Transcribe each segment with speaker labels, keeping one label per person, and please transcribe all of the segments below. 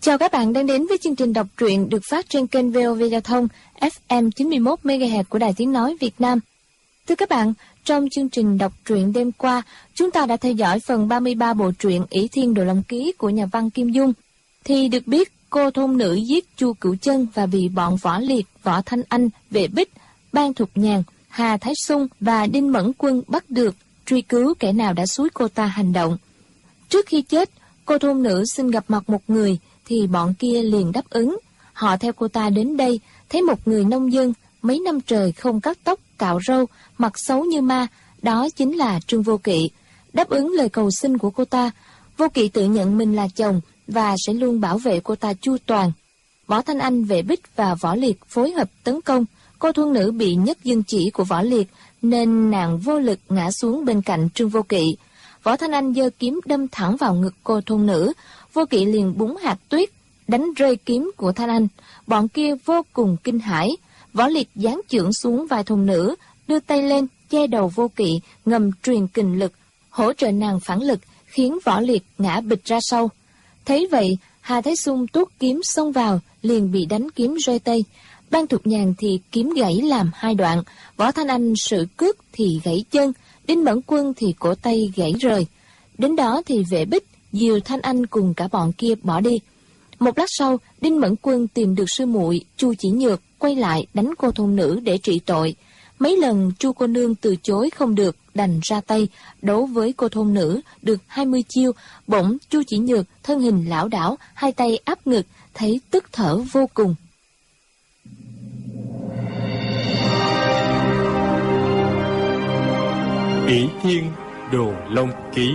Speaker 1: Chào các bạn đang đến với chương trình đọc truyện được phát trên kênh VOV Giao thông FM 91 MHz của Đài Tiếng nói Việt Nam. Thưa các bạn, trong chương trình đọc truyện đêm qua, chúng ta đã theo dõi phần 33 bộ truyện Ỷ Thiên Đồ Long Ký của nhà văn Kim Dung. Thì được biết, cô thôn nữ giết Chu Cửu Chân và bị bọn Võ Liệt, Võ Thanh Anh, Vệ Bích, Ban Thục Nhàn, Hà Thái Sung và Đinh Mẫn Quân bắt được, truy cứu kẻ nào đã xúi cô ta hành động. Trước khi chết, cô thôn nữ xin gặp mặt một người, thì bọn kia liền đáp ứng. Họ theo cô ta đến đây, thấy một người nông dân, mấy năm trời không cắt tóc, cạo râu, mặt xấu như ma, đó chính là Trương Vô Kỵ. Đáp ứng lời cầu xin của cô ta, Vô Kỵ tự nhận mình là chồng và sẽ luôn bảo vệ cô ta chu toàn. Võ Thanh Anh, Vệ Bích và Võ Liệt phối hợp tấn công. Cô thôn nữ bị nhất dương chỉ của Võ Liệt, nên nàng vô lực ngã xuống bên cạnh Trương Vô Kỵ. Võ Thanh Anh giơ kiếm đâm thẳng vào ngực cô thôn nữ. Vô Kỵ liền búng hạt tuyết, đánh rơi kiếm của Thanh Anh. Bọn kia vô cùng kinh hãi. Võ Liệt giáng chưởng xuống vai thôn nữ, đưa tay lên che đầu Vô Kỵ, ngầm truyền kình lực, hỗ trợ nàng phản lực, khiến Võ Liệt ngã bịch ra sau. Thấy vậy, Hà Thái Sung tuốt kiếm xông vào, liền bị đánh kiếm rơi tay. Ban Thục Nhàn thì kiếm gãy làm hai đoạn, Võ Thanh Anh sự cước thì gãy chân, Đinh Mẫn Quân thì cổ tay gãy rời. Đến đó thì Vệ Bích dìu Thanh Anh cùng cả bọn kia bỏ đi. Một lát sau, Đinh Mẫn Quân tìm được sư muội Chu Chỉ Nhược, quay lại đánh cô thôn nữ để trị tội. Mấy lần Chu cô nương từ chối không được, đành ra tay đấu với cô thôn nữ được 20 chiêu. Bỗng Chu Chỉ Nhược thân hình lảo đảo, hai tay áp ngực, thấy tức thở vô cùng.
Speaker 2: Ỷ Thiên Đồ Long Ký.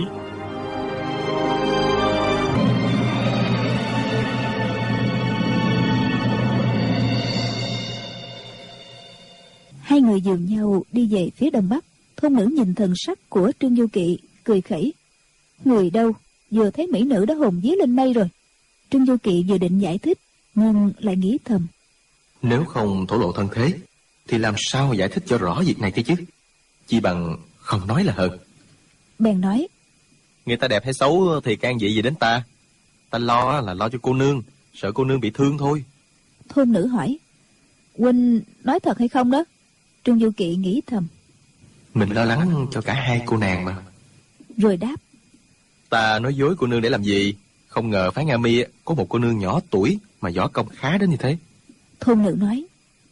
Speaker 3: Hai người dìu nhau đi về phía đông bắc. Thôn nữ nhìn thần sắc của Trương Vô Kỵ, cười khẩy. Người đâu, vừa thấy mỹ nữ đã hồn vía lên mây rồi. Trương Vô Kỵ vừa định giải thích, nhưng lại nghĩ thầm.
Speaker 4: Nếu không thổ lộ thân thế, thì làm sao giải thích cho rõ việc này thế chứ? Chỉ bằng không nói là hơn.
Speaker 3: Bèn nói.
Speaker 4: Người ta đẹp hay xấu thì can gì đến ta? Ta lo là lo cho cô nương, sợ cô nương bị thương thôi.
Speaker 3: Thôn nữ hỏi. Huynh nói thật hay không đó? Trương Vô Kỵ nghĩ thầm.
Speaker 4: Mình lo lắng cho cả hai cô nàng mà.
Speaker 3: Rồi đáp.
Speaker 4: Ta nói dối cô nương để làm gì? Không ngờ phái Nga Mi có một cô nương nhỏ tuổi mà võ công khá đến như thế.
Speaker 3: Thôn nữ nói.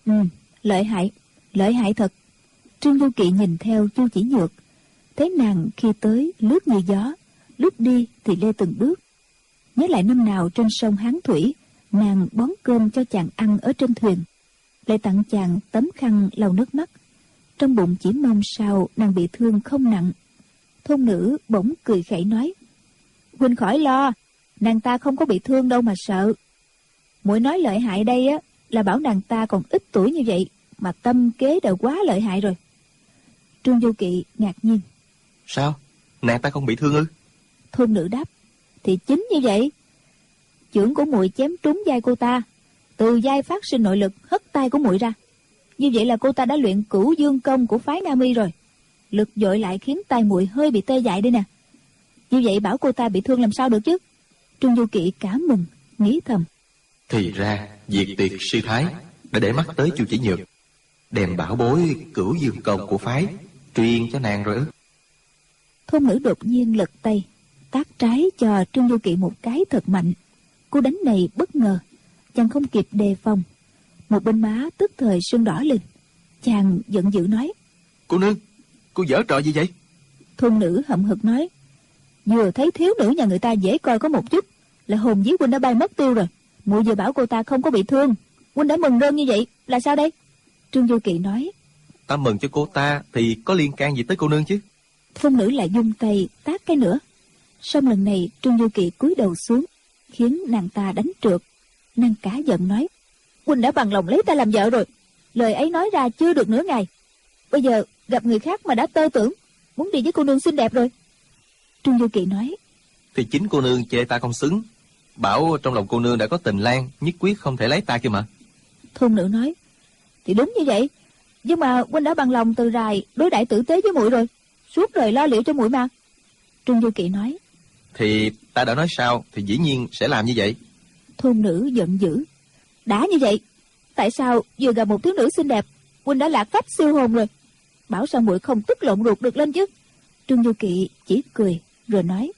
Speaker 3: Lợi hại thật. Trương Vô Kỵ nhìn theo Chu Chỉ Nhược, thấy nàng khi tới lướt như gió, lúc đi thì lê từng bước. Nhớ lại năm nào trên sông Hán Thủy, nàng bón cơm cho chàng ăn ở trên thuyền, lại tặng chàng tấm khăn lau nước mắt. Trong bụng chỉ mong sao nàng bị thương không nặng. Thôn nữ bỗng cười khẩy nói. Huynh khỏi lo, nàng ta không có bị thương đâu mà sợ. Muội nói lợi hại đây á là bảo nàng ta còn ít tuổi như vậy mà tâm kế đã quá lợi hại rồi. Trương Vô Kỵ ngạc nhiên.
Speaker 4: Sao? Nàng ta không bị thương ư?
Speaker 3: Thôn nữ đáp. Thì chính như vậy. Chưởng của muội chém trúng vai cô ta, từ vai phát sinh nội lực hất tay của muội ra. Như vậy là cô ta đã luyện Cửu Dương công của phái Nga Mi rồi. Lực dội lại khiến tay muội hơi bị tê dại đây nè. Như vậy bảo cô ta bị thương làm sao được chứ? Trương Vô Kỵ cảm mừng, nghĩ thầm.
Speaker 4: Thì ra diệt tiệt sư thái đã để mắt tới Chu Chỉ Nhược, đem bảo bối Cửu Dương công của phái truyền cho nàng rồi ư?
Speaker 3: Thôn nữ đột nhiên lật tay tát trái cho Trương Vô Kỵ một cái thật mạnh. Cú đánh này bất ngờ, chàng không kịp đề phòng, một bên má tức thời sưng đỏ lên. Chàng giận dữ nói. Cô nương, cô giở trò gì vậy? Thôn nữ hậm hực nói. Vừa thấy thiếu nữ nhà người ta dễ coi có một chút là hồn vía huynh đã bay mất tiêu rồi. Muội vừa bảo cô ta không có bị thương, huynh đã mừng rơn như vậy là sao đây? Trương Vô Kỵ nói.
Speaker 4: Ta mừng cho cô ta thì có liên can gì tới cô nương chứ?
Speaker 3: Thôn nữ lại dung tay tát cái nữa. Song lần này Trương Vô Kỵ cúi đầu xuống, khiến nàng ta đánh trượt. Nàng cả giận nói. Huynh đã bằng lòng lấy ta làm vợ rồi, lời ấy nói ra chưa được nửa ngày, bây giờ gặp người khác mà đã tơ tưởng, muốn đi với cô nương xinh đẹp rồi. Trương Vô Kỵ nói.
Speaker 4: Thì chính cô nương chê ta không xứng, bảo trong lòng cô nương đã có tình lang, nhất quyết không thể lấy ta kia mà.
Speaker 3: Thôn nữ nói. Thì đúng như vậy, nhưng mà huynh đã bằng lòng từ rài đối đãi tử tế với muội rồi, suốt đời lo liệu cho muội mà. Trương Vô Kỵ nói.
Speaker 4: Thì ta đã nói sao thì dĩ nhiên sẽ làm như vậy.
Speaker 3: Thôn nữ giận dữ. Đã như vậy, tại sao vừa gặp một thiếu nữ xinh đẹp, huynh đã lạc phách siêu hồn rồi? Bảo sao muội không tức lộn ruột được lên chứ? Trương Du Kỵ chỉ cười rồi nói.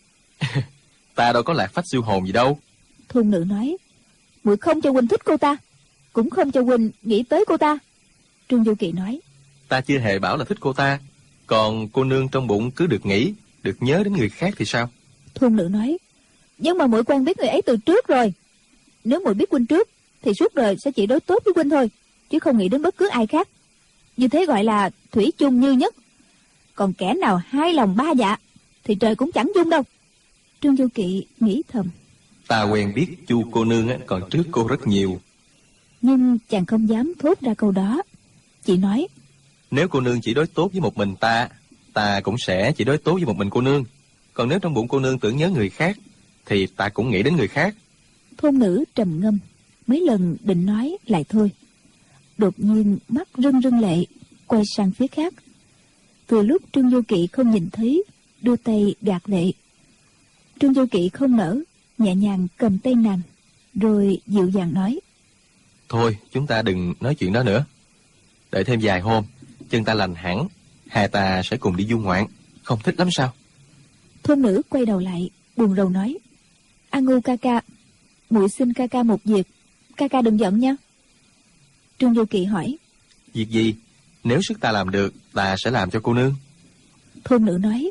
Speaker 4: Ta đâu có lạc phách siêu hồn gì đâu.
Speaker 3: Thôn nữ nói. Muội không cho huynh thích cô ta, cũng không cho huynh nghĩ tới cô ta. Trương Du Kỵ nói.
Speaker 4: Ta chưa hề bảo là thích cô ta. Còn cô nương trong bụng cứ được nghĩ, được nhớ đến người khác thì sao?
Speaker 3: Thôn nữ nói. Nhưng mà muội quen biết người ấy từ trước rồi. Nếu muội biết huynh trước thì suốt đời sẽ chỉ đối tốt với huynh thôi, chứ không nghĩ đến bất cứ ai khác. Như thế gọi là thủy chung như nhất. Còn kẻ nào hai lòng ba dạ thì trời cũng chẳng dung đâu. Trương Du Kỵ nghĩ thầm.
Speaker 4: Ta quen biết Chu cô nương còn trước cô rất nhiều.
Speaker 3: Nhưng chàng không dám thốt ra câu đó, chỉ nói.
Speaker 4: Nếu cô nương chỉ đối tốt với một mình ta, ta cũng sẽ chỉ đối tốt với một mình cô nương. Còn nếu trong bụng cô nương tưởng nhớ người khác, thì ta cũng nghĩ đến người khác.
Speaker 3: Thôn nữ trầm ngâm, mấy lần định nói lại thôi. Đột nhiên mắt rưng rưng lệ, quay sang phía khác. Từ lúc Trương Du Kỵ không nhìn thấy, đưa tay gạt lệ. Trương Du Kỵ không nỡ, nhẹ nhàng cầm tay nàng, rồi dịu dàng nói.
Speaker 4: Thôi, chúng ta đừng nói chuyện đó nữa. Đợi thêm vài hôm, chân ta lành hẳn, hai ta sẽ cùng đi du ngoạn. Không thích lắm sao?
Speaker 3: Thôn nữ quay đầu lại, buồn rầu nói. A Ngu ca ca, muội xin ca ca một việc, ca ca đừng giận nha. Trương Du Kỵ hỏi.
Speaker 4: Việc gì? Nếu sức ta làm được, ta sẽ làm cho cô nương.
Speaker 3: Thôn nữ nói.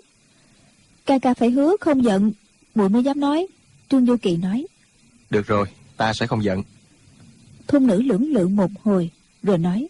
Speaker 3: Ca ca phải hứa không giận, muội mới dám nói. Trương Du Kỵ nói.
Speaker 4: Được rồi, ta sẽ không giận.
Speaker 3: Thôn nữ lưỡng lự một hồi, rồi nói.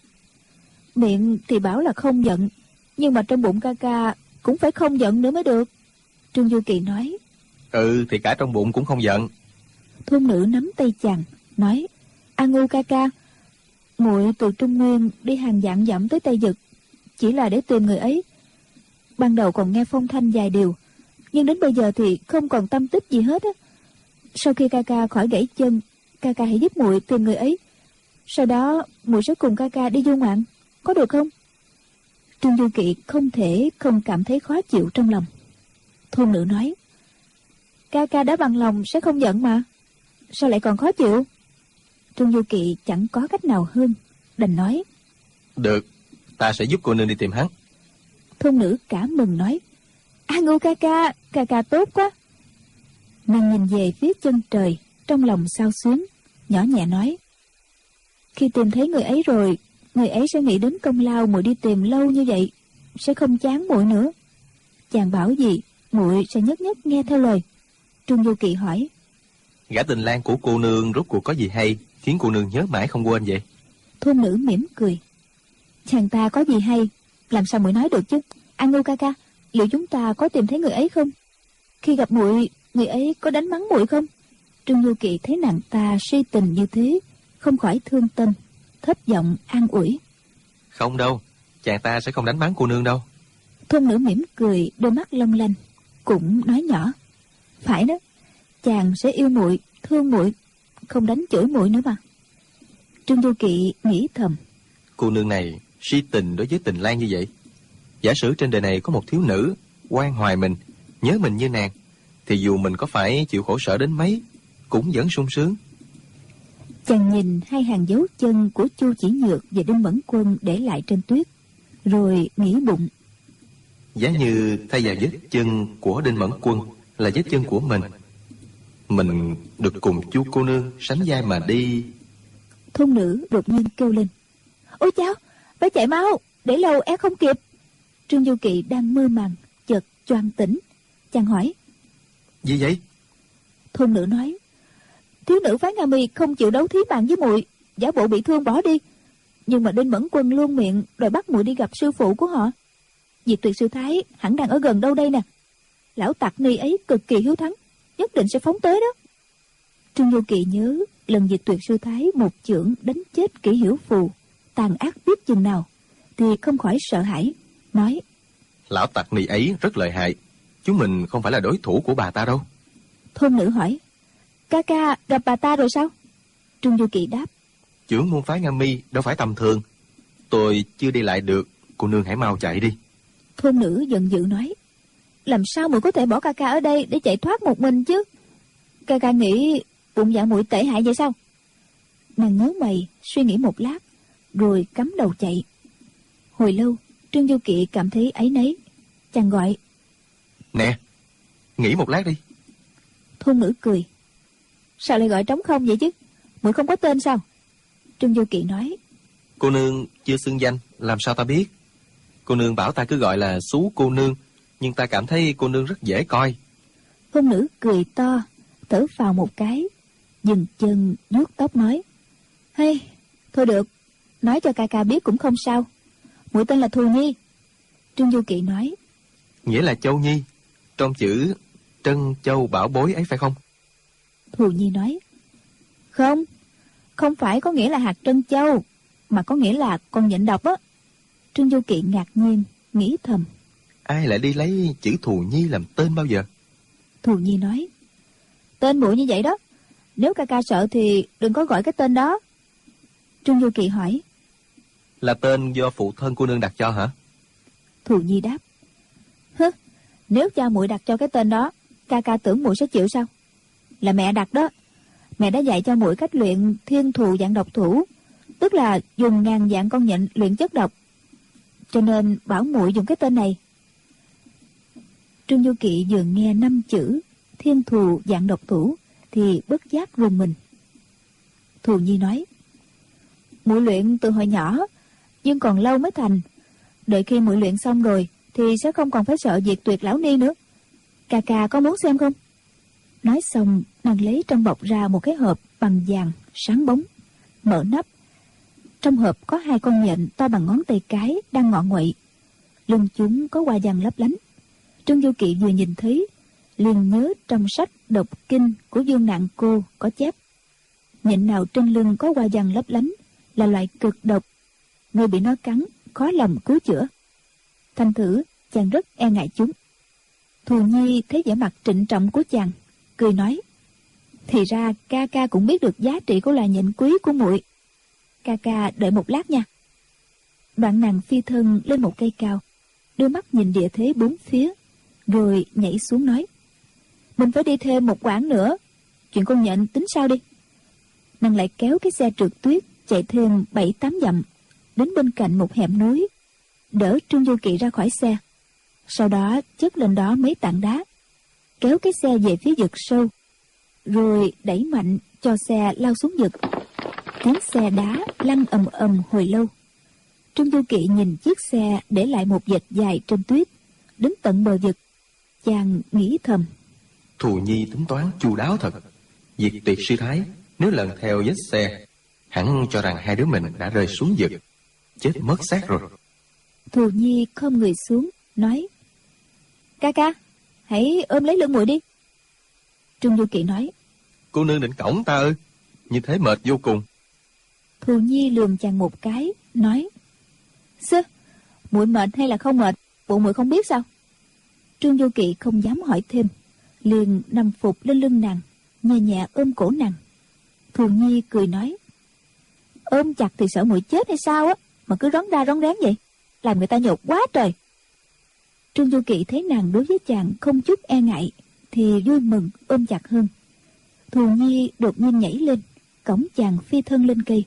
Speaker 3: Miệng thì bảo là không giận, nhưng mà trong bụng ca ca cũng phải không giận nữa mới được. Trương Du Kỵ nói.
Speaker 4: Ừ, thì cả trong bụng cũng không giận.
Speaker 3: Thôn nữ nắm tay chàng, nói. A Ngu ca ca, muội từ Trung Nguyên đi hàng vạn dặm tới Tây Dực, chỉ là để tìm người ấy. Ban đầu còn nghe phong thanh vài điều, nhưng đến bây giờ thì không còn tâm tích gì hết á. Sau khi ca ca khỏi gãy chân, ca ca hãy giúp muội tìm người ấy. Sau đó muội sẽ cùng ca ca đi du ngoạn, có được không? Trương Du Kỵ không thể không cảm thấy khó chịu trong lòng. Thôn nữ nói. Ca ca đã bằng lòng sẽ không giận mà, sao lại còn khó chịu? Trương Du Kỵ chẳng có cách nào hơn, đành nói. Được,
Speaker 4: ta sẽ giúp cô nương đi tìm hắn.
Speaker 3: Thôn nữ cả mừng nói. A Ngu ca ca tốt quá. Nàng nhìn về phía chân trời, trong lòng xao xuyến, nhỏ nhẹ nói. Khi tìm thấy người ấy rồi, người ấy sẽ nghĩ đến công lao muội đi tìm lâu như vậy, sẽ không chán muội nữa. Chàng bảo gì, muội sẽ nhất nhất nghe theo lời. Trương Du Kỵ hỏi.
Speaker 4: Gã tình lang của cô nương rốt cuộc có gì hay, khiến cô nương nhớ mãi không quên vậy?
Speaker 3: Thôn nữ mỉm cười. Chàng ta có gì hay, làm sao muội nói được chứ? A Ngu ca ca, liệu chúng ta có tìm thấy người ấy không? Khi gặp muội, người ấy có đánh mắng muội không? Trương Du Kỵ thấy nàng ta si tình như thế, không khỏi thương tâm, thấp giọng an ủi.
Speaker 4: Không đâu, chàng ta sẽ không đánh mắng cô nương đâu.
Speaker 3: Thôn nữ mỉm cười, đôi mắt long lanh, cũng nói nhỏ. Phải đó, chàng sẽ yêu muội, thương muội, không đánh chửi muội nữa mà. Trương Du Kỵ nghĩ thầm.
Speaker 4: Cô nương này si tình đối với tình lang như vậy. Giả sử trên đời này có một thiếu nữ quan hoài mình, nhớ mình như nàng, thì dù mình có phải chịu khổ sở đến mấy, cũng vẫn sung sướng.
Speaker 3: Chàng nhìn hai hàng dấu chân của Chu Chỉ Nhược và Đinh Mẫn Quân để lại trên tuyết, rồi nghĩ bụng.
Speaker 4: Giá như thay vào vết chân của Đinh Mẫn Quân là vết chân của mình được cùng Chu cô nương sánh vai mà đi.
Speaker 3: Thôn nữ đột nhiên kêu lên. Ôi cháu, phải chạy mau, để lâu é không kịp. Trương Du Kỵ đang mơ màng, chợt choàng tỉnh. Chàng hỏi.
Speaker 4: Gì vậy?
Speaker 3: Thôn nữ nói. Thiếu nữ phái Nga Mi không chịu đấu thí mạng với muội, giả bộ bị thương bỏ đi. Nhưng mà Đinh Mẫn Quân luôn miệng đòi bắt muội đi gặp sư phụ của họ. Diệt Tuyệt sư thái hẳn đang ở gần đâu đây nè. Lão tặc ni ấy cực kỳ hiếu thắng, nhất định sẽ phóng tới đó. Trương Du Kỵ nhớ lần Diệt Tuyệt sư thái một chưởng đánh chết Kỷ Hiểu Phù, tàn ác biết chừng nào, thì không khỏi sợ hãi, nói.
Speaker 4: Lão tặc ni ấy rất lợi hại, chúng mình không phải là đối thủ của bà ta đâu.
Speaker 3: Thôn nữ hỏi. Ca ca gặp bà ta rồi sao? Trương Du Kỵ đáp.
Speaker 4: Chưởng môn phái Nga Mi đâu phải tầm thường. Tôi chưa đi lại được, cô nương hãy mau chạy đi.
Speaker 3: Thôn nữ giận dữ nói. Làm sao muội có thể bỏ ca ca ở đây để chạy thoát một mình chứ? Ca ca nghĩ Bụng dạ muội tệ hại vậy sao? Nàng nhớ mày suy nghĩ một lát, rồi cắm đầu chạy. Hồi lâu, Trương Du Kỵ cảm thấy áy náy. Chàng gọi:
Speaker 4: Nè, nghỉ một lát đi.
Speaker 3: Thôn nữ cười: Sao lại gọi trống không vậy chứ? Muội không có tên sao? Trương Du Kỵ nói:
Speaker 4: Cô nương chưa xưng danh, làm sao ta biết? Cô nương bảo ta cứ gọi là Xú cô nương, nhưng ta cảm thấy cô nương rất dễ coi.
Speaker 3: Thôn nữ cười to, thở phào một cái, dừng chân vuốt tóc nói: Hay, thôi được, nói cho ca ca biết cũng không sao. Muội tên là Thù Nhi. Trương Du Kỵ nói:
Speaker 4: Nghĩa là Châu Nhi, trong chữ Trân Châu Bảo Bối ấy phải không?
Speaker 3: Thù Nhi nói: Không, không phải có nghĩa là hạt trân châu, mà có nghĩa là con nhện độc á. Trương Du Kỵ ngạc nhiên, nghĩ thầm:
Speaker 4: Ai lại đi lấy chữ Thù Nhi làm tên bao giờ?
Speaker 3: Thù Nhi nói: Tên muội như vậy đó, nếu ca ca sợ thì đừng có gọi cái tên đó. Trương Du Kỵ hỏi:
Speaker 4: Là tên do phụ thân cô nương đặt cho hả?
Speaker 3: Thù Nhi đáp: Nếu cha muội đặt cho cái tên đó, ca ca tưởng muội sẽ chịu sao? Là mẹ đặt đó. Mẹ đã dạy cho muội cách luyện thiên thù dạng độc thủ, tức là dùng ngàn dạng con nhện luyện chất độc, cho nên bảo muội dùng cái tên này. Trương Du Kỵ vừa nghe 5 chữ thiên thù dạng độc thủ thì bất giác rùng mình. Thù Nhi nói: Muội luyện từ hồi nhỏ, nhưng còn lâu mới thành. Đợi khi muội luyện xong rồi thì sẽ không còn phải sợ diệt tuyệt lão ni nữa. Ca ca có muốn xem không? Nói xong, nàng lấy trong bọc ra một cái hộp bằng vàng sáng bóng, mở nắp. Trong hộp có 2 con nhện to bằng ngón tay cái đang ngọ nguậy, lưng chúng có hoa văn lấp lánh. Trương Du Kỵ vừa nhìn thấy liền nhớ trong sách độc kinh của Dương Nạn Cô có chép: nhện nào trên lưng có hoa văn lấp lánh là loại cực độc, người bị nó cắn khó lòng cứu chữa. Thành thử chàng rất e ngại chúng. Thù Nhi thấy vẻ mặt trịnh trọng của chàng, cười nói: Thì ra ca ca cũng biết được giá trị của loài nhện quý của muội. Ca ca đợi một lát nha. Đoạn nàng phi thân lên một cây cao, đưa mắt nhìn địa thế bốn phía, rồi nhảy xuống nói: Mình phải đi thêm một quãng nữa, chuyện con nhện tính sao đi. Nàng lại kéo cái xe trượt tuyết chạy thêm 7-8 dặm, đến bên cạnh một hẻm núi, đỡ Trương Du Kỵ ra khỏi xe. Sau đó chất lên đó mấy tảng đá, kéo cái xe về phía vực sâu, rồi đẩy mạnh cho xe lao xuống vực. Tiếng xe đá lăn ầm ầm hồi lâu. Trương Du Kỵ nhìn chiếc xe để lại một vệt dài trên tuyết, đến tận bờ vực. Chàng nghĩ thầm:
Speaker 4: Thù Nhi tính toán chu đáo thật. Diệt tuyệt sư thái nếu lần theo vết xe, hẳn cho rằng 2 đứa mình đã rơi xuống vực, chết mất xác rồi.
Speaker 3: Thù Nhi khom người xuống nói: Ca ca, hãy ôm lấy lưng muội đi. Trương Du Kỵ nói:
Speaker 4: Cô nương định cõng ta ư? Như thế mệt vô cùng.
Speaker 3: Thù Nhi lườm chàng một cái, nói: Sơ, muội mệt hay là không mệt, bộ muội không biết sao? Trương Du Kỵ không dám hỏi thêm, liền nằm phục lên lưng nàng, nhẹ nhẹ ôm cổ nàng. Thù Nhi cười nói: Ôm chặt thì sợ muội chết hay sao á, mà cứ rón ra rón rén vậy, làm người ta nhột quá trời. Trương Du Kỵ thấy nàng đối với chàng không chút e ngại thì vui mừng ôm chặt hơn. Thù Nhi đột nhiên nhảy lên, cõng chàng phi thân lên cây.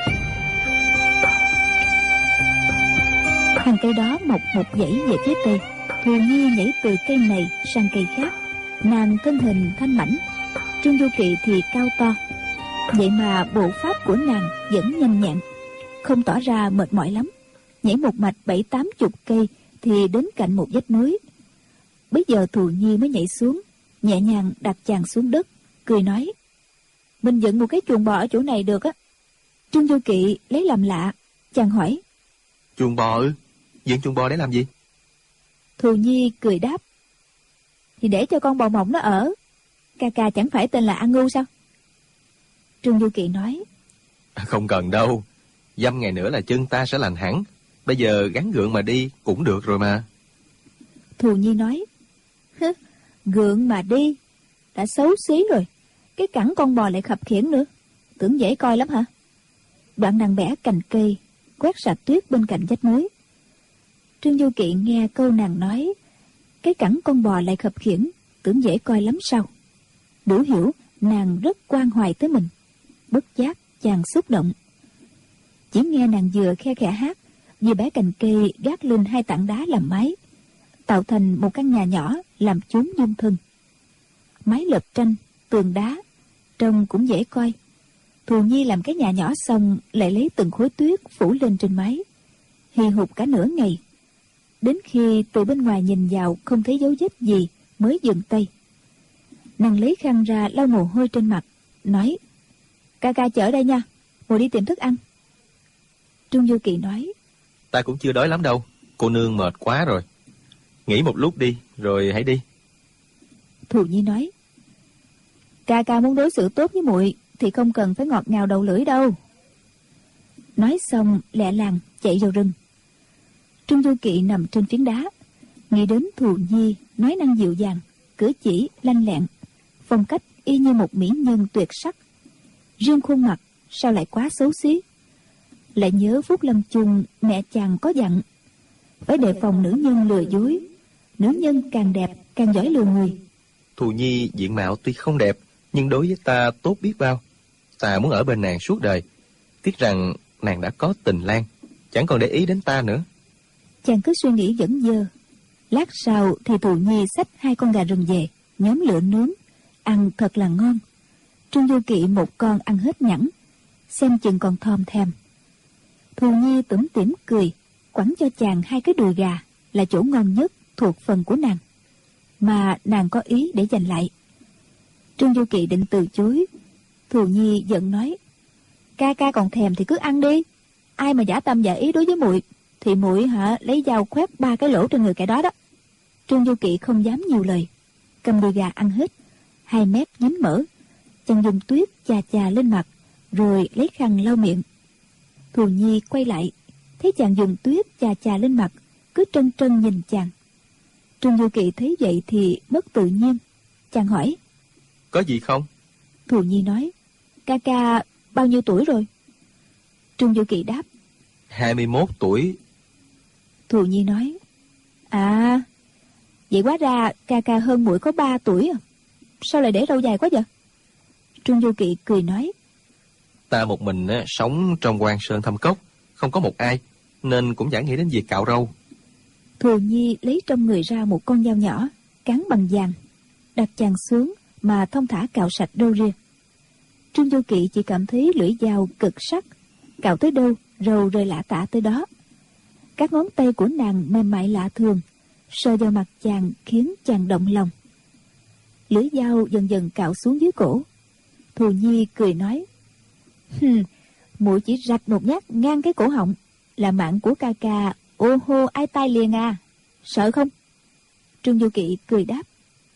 Speaker 3: Hàng cây đó mọc một dãy về phía tây. Thù Nhi nhảy từ cây này sang cây khác, nàng thân hình thanh mảnh, Trương Du Kỵ thì cao to. Vậy mà bộ pháp của nàng vẫn nhanh nhẹn, không tỏ ra mệt mỏi lắm. Nhảy một mạch 7-80 cây thì đến cạnh một vách núi. Bây giờ Thù Nhi mới nhảy xuống, nhẹ nhàng đặt chàng xuống đất, cười nói: Mình dựng một cái chuồng bò ở chỗ này được á. Trương Du Kỵ lấy làm lạ, chàng hỏi:
Speaker 4: Chuồng bò ư? Dựng chuồng bò để làm gì?
Speaker 3: Thù Nhi cười đáp: Thì để cho con bò mộng nó ở. Ca ca chẳng phải tên là A Ngưu sao? Trương Du Kỵ nói:
Speaker 4: Không cần đâu, dăm ngày nữa là chân ta sẽ lành hẳn. Bây giờ gắn gượng mà đi cũng được rồi mà.
Speaker 3: Thù Nhi nói: Gượng mà đi đã xấu xí rồi, cái cẳng con bò lại khập khiễng nữa, tưởng dễ coi lắm hả? Đoạn nàng bẻ cành cây, quét sạch tuyết bên cạnh vách núi. Trương Du Kỵ nghe câu nàng nói cái cẳng con bò lại khập khiễng, tưởng dễ coi lắm sao? Đủ hiểu nàng rất quan hoài tới mình. Bất giác chàng xúc động. Chỉ nghe nàng vừa khe khẽ hát, vừa bẻ cành cây gác lên 2 tảng đá làm mái, tạo thành một căn nhà nhỏ làm chốn dung thân. Mái lợp tranh, tường đá, trông cũng dễ coi. Thù Nhi làm cái nhà nhỏ xong, lại lấy từng khối tuyết phủ lên trên mái, hì hục cả nửa ngày. Đến khi từ bên ngoài nhìn vào không thấy dấu vết gì mới dừng tay. Nàng lấy khăn ra lau mồ hôi trên mặt, nói: Ca ca chở đây nha, ngồi đi tìm thức ăn. Trương Du Kỳ nói:
Speaker 4: Ta cũng chưa đói lắm đâu, cô nương mệt quá rồi. Nghỉ một lúc đi, rồi hãy đi.
Speaker 3: Thù Nhi nói: Ca ca muốn đối xử tốt với muội thì không cần phải ngọt ngào đầu lưỡi đâu. Nói xong lẹ làng chạy vào rừng. Trương Du Kỵ nằm trên phiến đá, nghĩ đến Thù Nhi nói năng dịu dàng, cử chỉ lanh lẹn, phong cách y như một mỹ nhân tuyệt sắc. Riêng khuôn mặt sao lại quá xấu xí. Lại nhớ phút lâm chung mẹ chàng có dặn: phải đề phòng nữ nhân lừa dối, nữ nhân càng đẹp càng giỏi lừa người.
Speaker 4: Thù Nhi diện mạo tuy không đẹp, nhưng đối với ta tốt biết bao. Ta muốn ở bên nàng suốt đời. Tiếc rằng nàng đã có Tình Lang, chẳng còn để ý đến ta nữa.
Speaker 3: Chàng cứ suy nghĩ dẫn dơ. Lát sau thì Thù Nhi xách 2 con gà rừng về, nhóm lửa nướng, ăn thật là ngon. Trương Du Kỵ một con ăn hết nhẵn, xem chừng còn thòm thèm. Thù Nhi tủm tỉm cười, quẳng cho chàng 2 cái đùi gà là chỗ ngon nhất thuộc phần của nàng, mà nàng có ý để giành lại. Trương Du Kỵ định từ chối. Thù Nhi giận nói: Ca ca còn thèm thì cứ ăn đi. Ai mà giả tâm giả ý đối với muội thì muội lấy dao khoét 3 cái lỗ trên người kẻ đó đó. Trương Du Kỵ không dám nhiều lời, cầm đùi gà ăn hết, 2 mép nhánh mỡ. Chàng dùng tuyết chà chà lên mặt, rồi lấy khăn lau miệng. Thù Nhi quay lại, thấy chàng dùng tuyết chà chà lên mặt, cứ trân trân nhìn chàng. Trương Du Kỵ thấy vậy thì mất tự nhiên. Chàng hỏi:
Speaker 4: Có gì không?
Speaker 3: Thù Nhi nói: Ca ca bao nhiêu tuổi rồi? Trương Du Kỵ đáp:
Speaker 4: 21 tuổi.
Speaker 3: Thù Nhi nói: À, vậy quá ra ca ca hơn muội có 3 tuổi à? Sao lại để râu dài quá vậy? Trương Du Kỵ cười nói:
Speaker 4: Ta một mình sống trong Quan Sơn Thâm Cốc, không có một ai, nên cũng chẳng nghĩ đến việc cạo râu.
Speaker 3: Thù Nhi lấy trong người ra một con dao nhỏ, cán bằng vàng, đặt chàng xuống mà thong thả cạo sạch râu ria. Trương Du Kỵ chỉ cảm thấy lưỡi dao cực sắc, cạo tới đâu râu rơi lả tả tới đó. Các ngón tay của nàng mềm mại lạ thường, sờ vào mặt chàng khiến chàng động lòng. Lưỡi dao dần dần cạo xuống dưới cổ. Thù Nhi cười nói: Muội chỉ rạch một nhát ngang cái cổ họng là mạng của ca ca ô hô ai tai liền à, sợ không? Trương Du Kỵ cười đáp: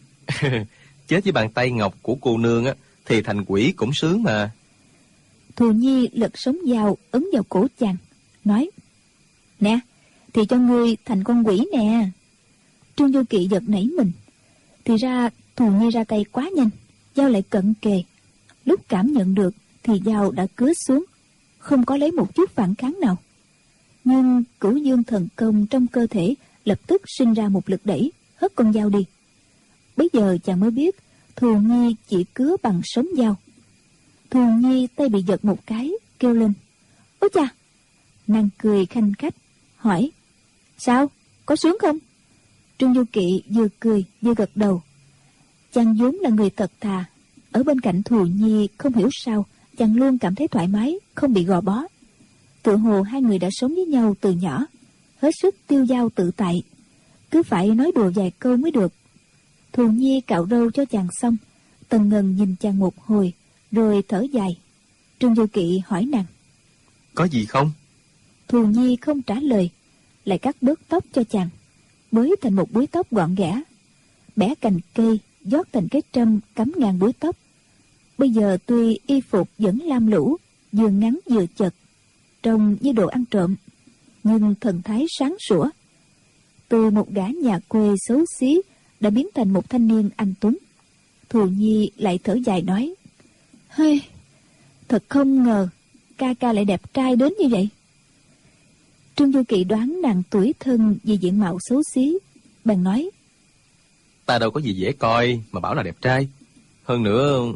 Speaker 4: Chết với bàn tay ngọc của cô nương thì thành quỷ cũng sướng mà.
Speaker 3: Thù Nhi lật sống dao ấn vào cổ chàng, nói: Nè, thì cho ngươi thành con quỷ nè. Trương Du Kỵ giật nảy mình. Thì ra Thù Nhi ra tay quá nhanh, dao lại cận kề. Lúc cảm nhận được thì dao đã cứa xuống, không có lấy một chút phản kháng nào. Nhưng Cửu Dương thần công trong cơ thể lập tức sinh ra một lực đẩy, hất con dao đi. Bây giờ chàng mới biết Thù Nhi chỉ cứa bằng sống dao. Thù Nhi tay bị giật một cái, kêu lên: Ôi cha! Nàng cười khanh khách, hỏi: Sao? Có sướng không? Trương Du Kỵ vừa cười vừa gật đầu. Chàng vốn là người thật thà, ở bên cạnh Thù Nhi không hiểu sao chàng luôn cảm thấy thoải mái, không bị gò bó. Tự hồ 2 người đã sống với nhau từ nhỏ, hết sức tiêu dao tự tại, cứ phải nói đùa vài câu mới được. Thù Nhi cạo râu cho chàng xong, Tần Ngần nhìn chàng một hồi, rồi thở dài. Trương Du Kỵ hỏi nàng:
Speaker 4: Có gì không?
Speaker 3: Thù Nhi không trả lời, lại cắt bớt tóc cho chàng, bới thành một búi tóc gọn ghẽ, bẻ cành cây dót thành cái trâm cắm ngang búi tóc. Bây giờ tuy y phục vẫn lam lũ, vừa ngắn vừa chật, trông như đồ ăn trộm, nhưng thần thái sáng sủa. Từ một gã nhà quê xấu xí đã biến thành một thanh niên anh tuấn. Thù Nhi lại thở dài nói: Hơi, thật không ngờ ca ca lại đẹp trai đến như vậy. Trương Du Kỵ đoán nàng tuổi thân vì diện mạo xấu xí, bèn nói:
Speaker 4: Ta đâu có gì dễ coi mà bảo là đẹp trai. Hơn nữa,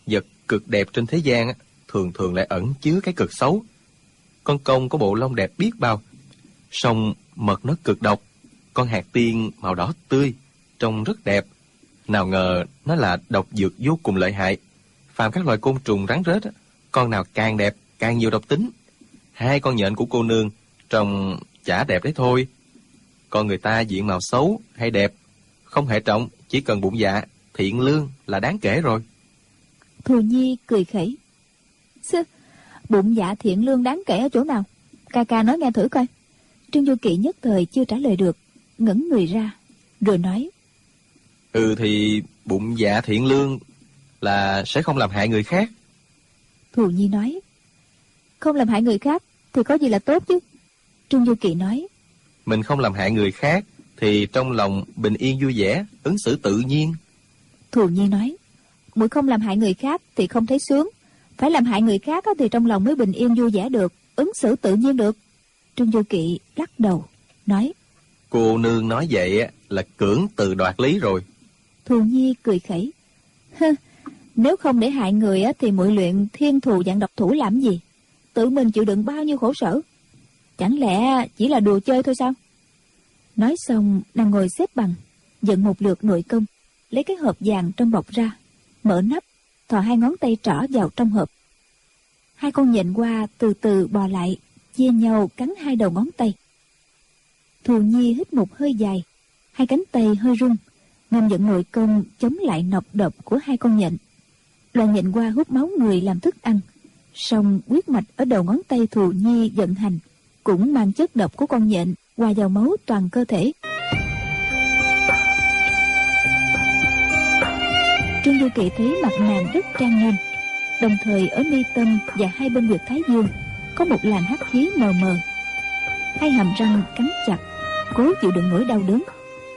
Speaker 4: vật cực đẹp trên thế gian á, thường thường lại ẩn chứa cái cực xấu. Con công có bộ lông đẹp biết bao, song mật nó cực độc. Con hạt tiên màu đỏ tươi, trông rất đẹp. Nào ngờ nó là độc dược vô cùng lợi hại. Phàm các loài côn trùng rắn rết, con nào càng đẹp càng nhiều độc tính. Hai con nhện của cô nương trông chả đẹp đấy thôi. Con người ta diện mạo xấu hay đẹp không hệ trọng, chỉ cần bụng dạ thiện lương là đáng kể rồi.
Speaker 3: Thù Nhi cười khẩy. Bụng dạ thiện lương đáng kể ở chỗ nào? Ca ca nói nghe thử coi. Trương Du Kỵ nhất thời chưa trả lời được, ngẩng người ra rồi nói:
Speaker 4: Thì bụng dạ thiện lương là sẽ không làm hại người khác.
Speaker 3: Thù Nhi nói: Không làm hại người khác thì có gì là tốt chứ? Trương Du Kỵ nói:
Speaker 4: Mình không làm hại người khác thì trong lòng bình yên vui vẻ, ứng xử tự nhiên.
Speaker 3: Thù Nhi nói: Muội không làm hại người khác thì không thấy sướng, phải làm hại người khác thì trong lòng mới bình yên vui vẻ được, ứng xử tự nhiên được. Trương Du Kỵ lắc đầu nói:
Speaker 4: Cô nương nói vậy là cưỡng từ đoạt lý rồi.
Speaker 3: Thù Nhi cười khẩy: Nếu không để hại người thì muội luyện thiên thù dạng độc thủ làm gì? Tự mình chịu đựng bao nhiêu khổ sở, chẳng lẽ chỉ là đùa chơi thôi sao? Nói xong, nàng ngồi xếp bằng, dựng một lượt nội công, lấy cái hộp vàng trong bọc ra, mở nắp, thò hai ngón tay trỏ vào trong hộp. Hai con nhện qua từ từ bò lại, chia nhau cắn hai đầu ngón tay. Thù Nhi hít một hơi dài, hai cánh tay hơi run, ngầm dẫn nội công chống lại nọc độc của hai con nhện. Loài nhện qua hút máu người làm thức ăn, song huyết mạch ở đầu ngón tay Thù Nhi vận hành cũng mang chất độc của con nhện hòa vào máu toàn cơ thể. Trương Du Kỵ thấy mặt nàng rất trang nghiêm, đồng thời ở mi tâm và hai bên huyệt thái dương có một làn hắc khí mờ mờ. Hai hàm răng cắn chặt, cố chịu đựng nỗi đau đớn.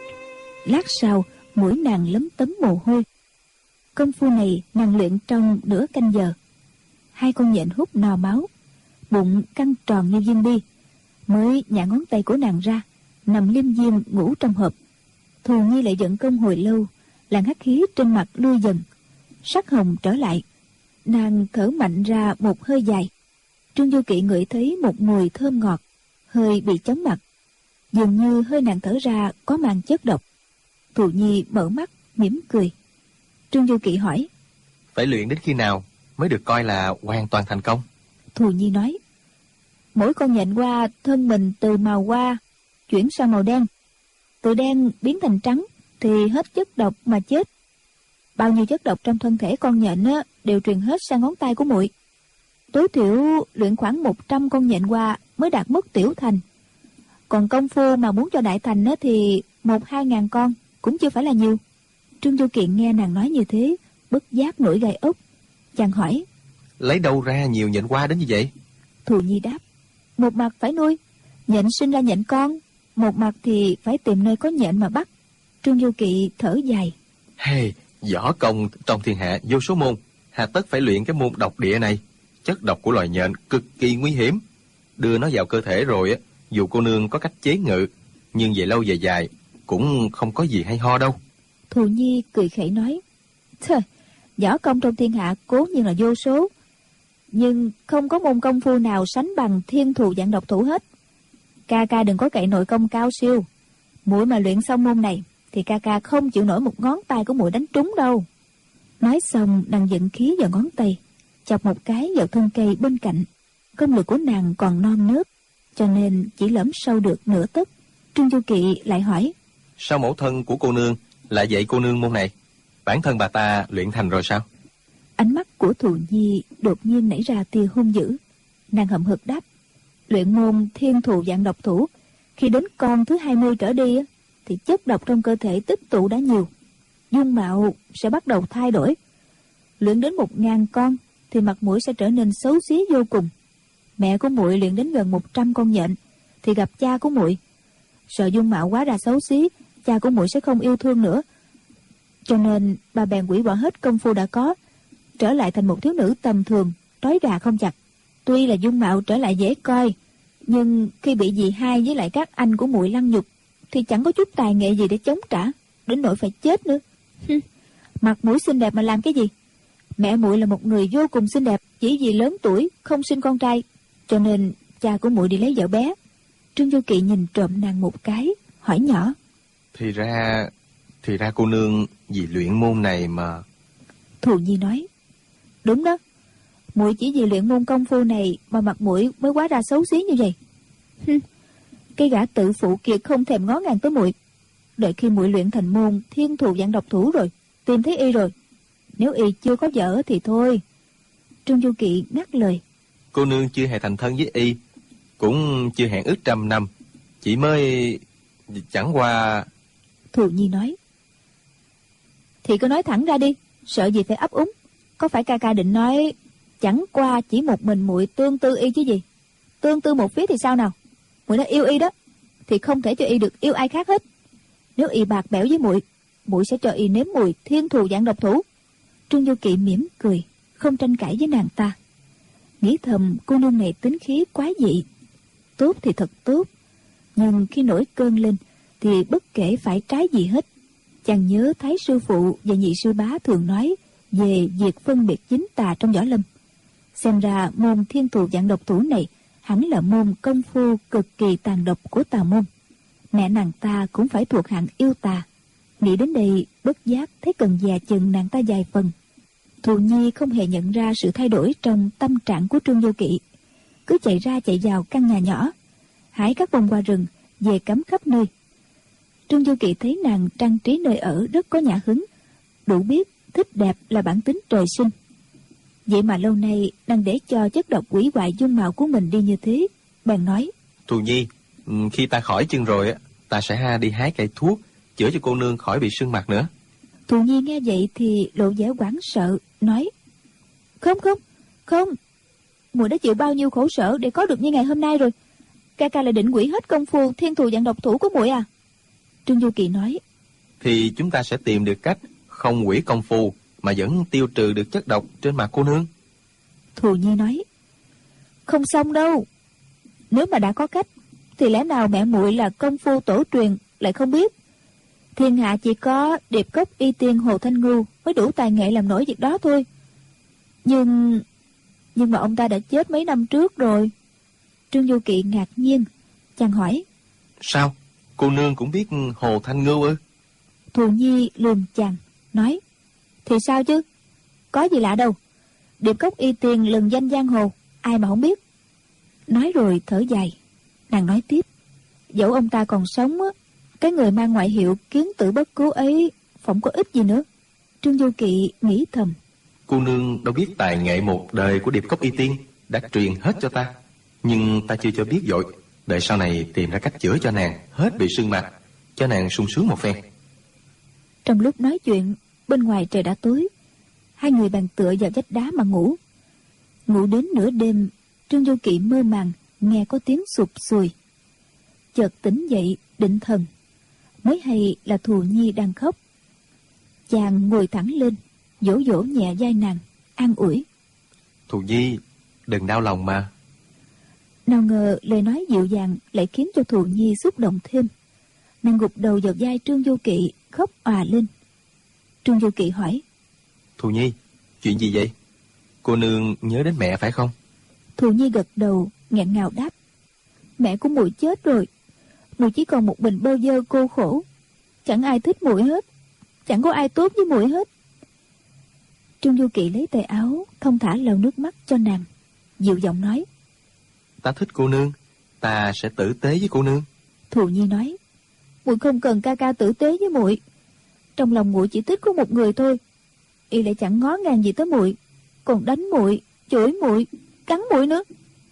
Speaker 3: Lát sau, mũi nàng lấm tấm mồ hôi. Công phu này nàng luyện trong nửa canh giờ. Hai con nhện hút no máu, bụng căng tròn như viên bi, mới nhả ngón tay của nàng ra, nằm liêm diêm ngủ trong hộp. Thù Nhi lại vận công hồi lâu, làn hắc khí trên mặt lui dần, sắc hồng trở lại. Nàng thở mạnh ra một hơi dài. Trương Du Kỵ ngửi thấy một mùi thơm ngọt, hơi bị chóng mặt, dường như hơi nàng thở ra có mang chất độc. Thù Nhi mở mắt mỉm cười. Trương Du Kỵ hỏi:
Speaker 4: Phải luyện đến khi nào mới được coi là hoàn toàn thành công?
Speaker 3: Thù Nhi nói: Mỗi con nhện qua thân mình từ màu hoa chuyển sang màu đen, từ đen biến thành trắng thì hết chất độc mà chết. Bao nhiêu chất độc trong thân thể con nhện đều truyền hết sang ngón tay của muội. Tối thiểu luyện khoảng 100 con nhện qua mới đạt mức tiểu thành. Còn công phu mà muốn cho đại thành thì 1-2 ngàn con cũng chưa phải là nhiều. Trương Du Kiện nghe nàng nói như thế, bất giác nổi gai ốc. Chàng hỏi:
Speaker 4: Lấy đâu ra nhiều nhện qua đến như vậy?
Speaker 3: Thù Nhi đáp: Một mặt phải nuôi, nhện sinh ra nhện con, một mặt thì phải tìm nơi có nhện mà bắt. Trương Du Kỵ thở dài:
Speaker 4: Võ công trong thiên hạ vô số môn, hà tất phải luyện cái môn độc địa này. Chất độc của loài nhện cực kỳ nguy hiểm, đưa nó vào cơ thể rồi dù cô nương có cách chế ngự, nhưng về lâu về dài cũng không có gì hay ho đâu.
Speaker 3: Thù Nhi cười khẩy nói: Thôi, võ công trong thiên hạ cố nhiên là vô số, nhưng không có môn công phu nào sánh bằng thiên thù dạng độc thủ hết. Ca ca đừng có cậy nội công cao siêu, muội mà luyện xong môn này thì ca ca không chịu nổi một ngón tay của muội đánh trúng đâu. Nói xong nàng dẫn khí vào ngón tay, chọc một cái vào thân cây bên cạnh. Công lực của nàng còn non nớt, cho nên chỉ lõm sâu được nửa tấc. Trương Du Kỵ lại hỏi:
Speaker 4: Sao mẫu thân của cô nương lại dạy cô nương môn này? Bản thân bà ta luyện thành rồi sao?
Speaker 3: Ánh mắt của Thù Nhi đột nhiên nảy ra tia hung dữ. Nàng hậm hực đáp: Luyện môn thiên thù dạng độc thủ, khi đến con thứ 20 trở đi thì chất độc trong cơ thể tích tụ đã nhiều, dung mạo sẽ bắt đầu thay đổi. Luyện đến 1000 con thì mặt mũi sẽ trở nên xấu xí vô cùng. Mẹ của muội luyện đến gần 100 con nhện thì gặp cha của muội, sợ dung mạo quá ra xấu xí, cha của muội sẽ không yêu thương nữa, cho nên bà bèn hủy bỏ hết công phu đã có, trở lại thành một thiếu nữ tầm thường, trói gà không chặt. Tuy là dung mạo trở lại dễ coi, nhưng khi bị dì hai với lại các anh của muội lăng nhục thì chẳng có chút tài nghệ gì để chống trả, đến nỗi phải chết nữa. Mặt mũi xinh đẹp mà làm cái gì? Mẹ muội là một người vô cùng xinh đẹp, chỉ vì lớn tuổi không sinh con trai, cho nên cha của muội đi lấy vợ bé. Trương Du Kỵ nhìn trộm nàng một cái, hỏi nhỏ.
Speaker 4: Thì ra cô nương vì luyện môn này mà.
Speaker 3: Thù Nhi nói. Đúng đó, muội chỉ vì luyện môn công phu này mà mặt muội mới quá ra xấu xí như vậy. Cái gã tự phụ kia không thèm ngó ngàng tới muội. Đợi khi muội luyện thành môn thiên thù vạn độc thủ rồi, tìm thấy y rồi, nếu y chưa có vợ thì thôi. Trương Du Kỵ ngắt lời.
Speaker 4: Cô nương chưa hề thành thân với y, cũng chưa hẹn ước 100 năm, chỉ mới chẳng qua.
Speaker 3: Thù Nhi nói. Thì cứ nói thẳng ra đi, sợ gì phải ấp úng. Có phải ca ca định nói chẳng qua chỉ một mình muội tương tư y chứ gì? Tương tư một phía thì sao nào? Muội đã yêu y đó, thì không thể cho y được yêu ai khác hết. Nếu y bạc bẽo với muội, muội sẽ cho y nếm mùi thiên thù vạn độc thủ. Trương Du Kỵ mỉm cười, không tranh cãi với nàng ta. Nghĩ thầm cô nương này tính khí quá dị. Tốt thì thật tốt, nhưng khi nổi cơn lên thì bất kể phải trái gì hết. Chàng nhớ Thái sư phụ và Nhị sư bá thường nói về việc phân biệt chính tà trong võ lâm. Xem ra môn thiên thù vạn độc thủ này hẳn là môn công phu cực kỳ tàn độc của tà môn. Mẹ nàng ta cũng phải thuộc hạng yêu tà. Nghĩ đến đây bất giác thấy cần dè chừng nàng ta vài phần. Thù Nhi không hề nhận ra sự thay đổi trong tâm trạng của Trương Du Kỵ, cứ chạy ra chạy vào căn nhà nhỏ, hái các bông hoa rừng về cắm khắp nơi. Trương Du Kỵ thấy nàng trang trí nơi ở rất có nhã hứng, đủ biết thích đẹp là bản tính trời sinh. Vậy mà lâu nay đang để cho chất độc quỷ hoại dung mạo của mình đi như thế. Bèn nói.
Speaker 4: Thù Nhi, khi ta khỏi chân rồi, ta sẽ đi hái cây thuốc chữa cho cô nương khỏi bị sưng mặt nữa.
Speaker 3: Thù Nhi nghe vậy thì lộ vẻ hoảng sợ, nói. Không, muội đã chịu bao nhiêu khổ sở để có được như ngày hôm nay rồi. Ca ca lại định hủy hết công phu thiên thù vạn độc thủ của muội à? Trương Du Kỵ nói.
Speaker 4: Thì chúng ta sẽ tìm được cách không hủy công phu mà vẫn tiêu trừ được chất độc trên mặt cô nương.
Speaker 3: Thù Nhi nói. Không xong đâu. Nếu mà đã có cách thì lẽ nào mẹ muội là công phu tổ truyền lại không biết? Thiên hạ chỉ có Điệp Cốc Y Tiên Hồ Thanh Ngưu mới đủ tài nghệ làm nổi việc đó thôi. Nhưng mà ông ta đã chết mấy năm trước rồi. Trương Du Kỵ ngạc nhiên. Chàng hỏi. Sao?
Speaker 4: Cô nương cũng biết Hồ Thanh Ngưu ư?
Speaker 3: Thù Nhi lườm chàng, nói. Thì sao chứ? Có gì lạ đâu. Điệp Cốc Y Tiên lừng danh giang hồ, ai mà không biết. Nói rồi thở dài. Nàng nói tiếp. Dẫu ông ta còn sống á, cái người mang ngoại hiệu kiến tử bất cứu ấy phỏng có ích gì nữa. Trương Du Kỵ nghĩ thầm.
Speaker 4: Cô nương đâu biết tài nghệ một đời của Điệp Cốc Y Tiên đã truyền hết cho ta. Nhưng ta chưa cho biết vội. Đợi sau này tìm ra cách chữa cho nàng hết bị sưng mặt, cho nàng sung sướng một phen.
Speaker 3: Trong lúc nói chuyện, bên ngoài trời đã tối. Hai người bàn tựa vào vách đá mà ngủ. Ngủ đến nửa đêm, Trương Du Kỵ mơ màng nghe có tiếng sụp sùi. Chợt tỉnh dậy định thần, mới hay là Thù Nhi đang khóc. Chàng ngồi thẳng lên, dỗ dỗ nhẹ vai nàng, an ủi.
Speaker 4: Thù Nhi, đừng đau lòng mà.
Speaker 3: Nào ngờ lời nói dịu dàng lại khiến cho Thù Nhi xúc động thêm. Nàng gục đầu vào vai Trương Du Kỵ, khóc òa lên. Trương Du Kỵ hỏi. Thù
Speaker 4: Nhi, chuyện gì vậy? Cô nương nhớ đến mẹ phải không?
Speaker 3: Thù Nhi gật đầu, nghẹn ngào đáp. Mẹ của muội chết rồi. Muội chỉ còn một mình bơ vơ cô khổ. Chẳng ai thích muội hết. Chẳng có ai tốt với muội hết. Trương Du Kỵ lấy tay áo, thong thả lau nước mắt cho nàng, dịu giọng nói.
Speaker 4: Ta thích cô nương, ta sẽ tử tế với cô nương.
Speaker 3: Thù Nhi nói. Muội không cần ca ca tử tế với muội. Trong lòng muội chỉ thích có một người thôi. Y lại chẳng ngó ngàng gì tới muội, còn đánh muội, chửi muội, cắn muội nữa.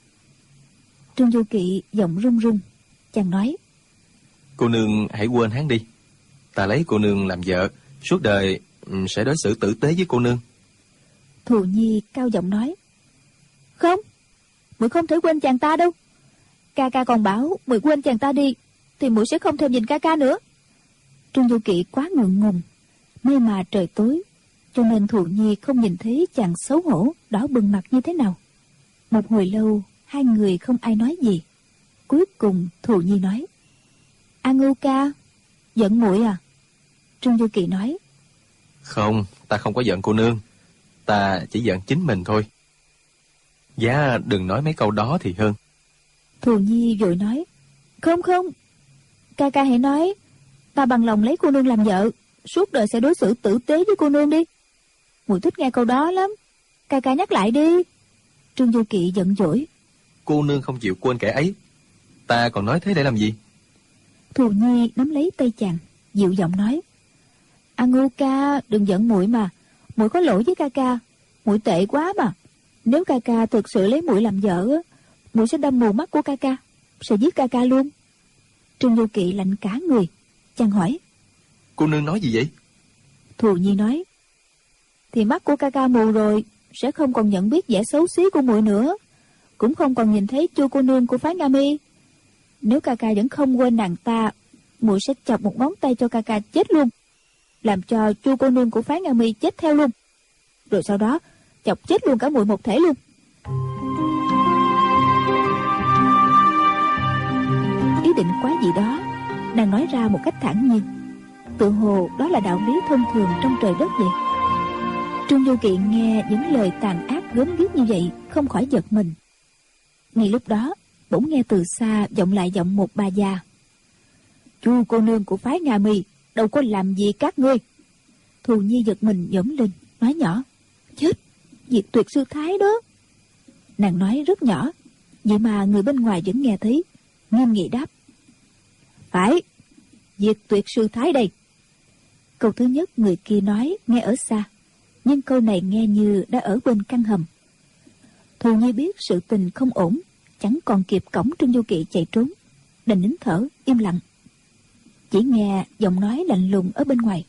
Speaker 3: Trương Du Kỵ giọng run run. Chàng nói.
Speaker 4: Cô nương hãy quên hắn đi. Ta lấy cô nương làm vợ, suốt đời sẽ đối xử tử tế với cô nương.
Speaker 3: Thù Nhi cao giọng nói. Không, muội không thể quên chàng ta đâu. Ca ca còn bảo muội quên chàng ta đi thì muội sẽ không thèm nhìn ca ca nữa. Trương Du Kỵ quá ngượng ngùng. May mà trời tối, cho nên Thù Nhi không nhìn thấy chàng xấu hổ đỏ bừng mặt như thế nào. Một hồi lâu, hai người không ai nói gì. Cuối cùng Thù Nhi nói. A Ngưu ca, giận muội à? Trương Du Kỵ nói.
Speaker 4: Không, ta không có giận cô nương. ta chỉ giận chính mình thôi. Giá đừng nói mấy câu đó thì hơn.
Speaker 3: Thù Nhi vội nói, không, ca ca hãy nói, ta bằng lòng lấy cô nương làm vợ, suốt đời sẽ đối xử tử tế với cô nương đi. Muội thích nghe câu đó lắm, ca ca nhắc lại đi. Trương Du Kỵ giận dỗi,
Speaker 4: Cô nương không chịu quên kẻ ấy, ta còn nói thế để làm gì?
Speaker 3: Thù Nhi nắm lấy tay chàng, dịu giọng nói, A Ngưu ca, đừng giận muội mà, muội có lỗi với ca ca, muội tệ quá mà. Nếu ca ca thực sự lấy muội làm vợ, muội sẽ đâm mù mắt của ca ca, sẽ giết ca ca luôn. Trương Du Kỵ lạnh cả người, chàng hỏi,
Speaker 4: Cô nương nói gì vậy?
Speaker 3: Thù Nhi nói, thì mắt của ca ca mù rồi, sẽ không còn nhận biết vẻ xấu xí của muội nữa, cũng không còn nhìn thấy Chu cô nương của phái Nga Mi. Nếu ca ca vẫn không quên nàng ta, muội sẽ chọc một ngón tay cho ca ca chết luôn, làm cho Chu cô nương của phái Nga Mi chết theo luôn, rồi sau đó chọc chết luôn cả muội một thể luôn. Ý định quái gì đó nàng nói ra một cách thản nhiên, tự hồ đó là đạo lý thông thường trong trời đất vậy. Trương Du Kỵ nghe những lời tàn ác gớm ghiếc như vậy không khỏi giật mình. Ngay lúc đó bỗng nghe từ xa vọng lại giọng một bà già, Chu cô nương của phái Nga Mi đâu có làm gì các ngươi. Thù Nhi giật mình nhổm lên nói nhỏ, chết, Diệt Tuyệt sư thái đó. Nàng nói rất nhỏ, vậy mà người bên ngoài vẫn nghe thấy, nghiêm nghị đáp, phải, Diệt Tuyệt sư thái đây. Câu thứ nhất người kia nói nghe ở xa, nhưng câu này nghe như đã ở bên căn hầm. Thù Nhi biết sự tình không ổn, chẳng còn kịp cõng Trương Du Kỵ chạy trốn, đành nín thở im lặng. Chỉ nghe giọng nói lạnh lùng ở bên ngoài,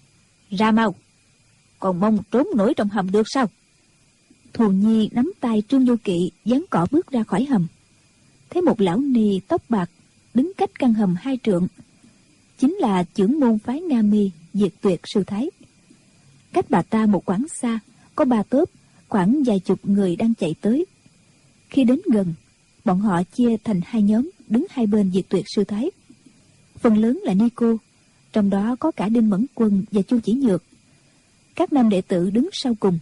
Speaker 3: ra mau, còn mong trốn nổi trong hầm được sao? Thù Nhi nắm tay Trương Du Kỵ giáng cỏ bước ra khỏi hầm, thấy một lão ni tóc bạc đứng cách căn hầm 2 trượng, chính là chưởng môn phái Nga Mi Diệt Tuyệt sư thái. Cách bà ta một quãng xa có 3 tốp khoảng vài chục người đang chạy tới. Khi đến gần, bọn họ chia thành 2 nhóm đứng hai bên Diệt Tuyệt sư thái. Phần lớn là ni cô, trong đó có cả Đinh Mẫn Quân và Chu Chỉ Nhược. Các nam đệ tử đứng sau cùng.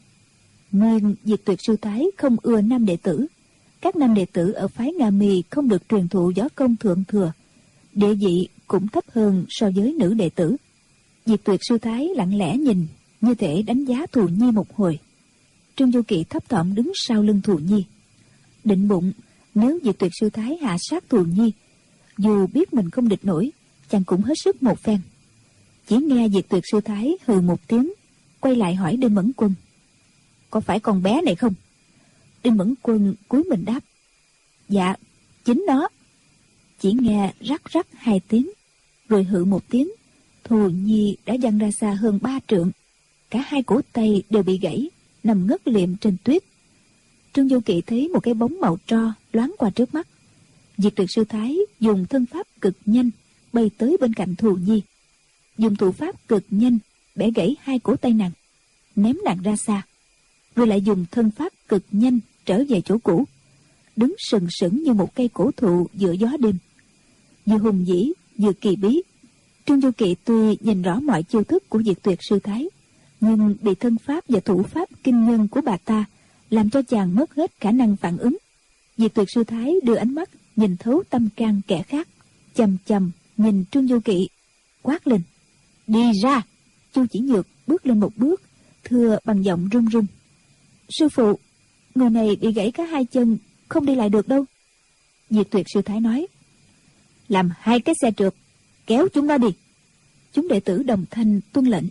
Speaker 3: Nguyên Diệt Tuyệt sư thái không ưa nam đệ tử. Các nam đệ tử ở phái Nga Mi không được truyền thụ võ công thượng thừa, địa vị cũng thấp hơn so với nữ đệ tử. Diệt Tuyệt sư thái lặng lẽ nhìn, như thể đánh giá Thù Nhi một hồi. Trương Du Kỵ thấp thỏm đứng sau lưng Thù Nhi, định bụng nếu Diệt Tuyệt sư thái hạ sát Thù Nhi, dù biết mình không địch nổi, chàng cũng hết sức một phen. Chỉ nghe Diệt Tuyệt sư thái hừ một tiếng, quay lại hỏi Đinh Mẫn Quân, có phải con bé này không? Đinh Mẫn Quân cúi mình đáp, dạ, chính nó. Chỉ nghe rắc rắc 2 tiếng, rồi hự một tiếng, Thù Nhi đã văng ra xa hơn 3 trượng, cả 2 cổ tay đều bị gãy, nằm ngất liệm trên tuyết. Trương Du Kỵ thấy một cái bóng màu tro loáng qua trước mắt. Diệt Tuyệt sư thái dùng thân pháp cực nhanh bay tới bên cạnh Thù Nhi, dùng thủ pháp cực nhanh bẻ gãy 2 cổ tay nàng, ném nàng ra xa, rồi lại dùng thân pháp cực nhanh trở về chỗ cũ, đứng sừng sững như một cây cổ thụ giữa gió đêm, vừa hùng vĩ vừa kỳ bí. Trương Du Kỵ tuy nhìn rõ mọi chiêu thức của Diệt Tuyệt sư thái, nhưng bị thân pháp và thủ pháp kinh nhân của bà ta làm cho chàng mất hết khả năng phản ứng. Diệt Tuyệt sư thái đưa ánh mắt nhìn thấu tâm can kẻ khác, chằm chằm nhìn Trương Du Kỵ, quát lên, đi ra. Chu Chỉ Nhược bước lên một bước, thưa bằng giọng run run, sư phụ, người này bị gãy cả 2 chân, không đi lại được đâu. Diệt Tuyệt sư thái nói, làm 2 cái xe trượt, kéo chúng nó đi. Chúng đệ tử đồng thanh tuân lệnh.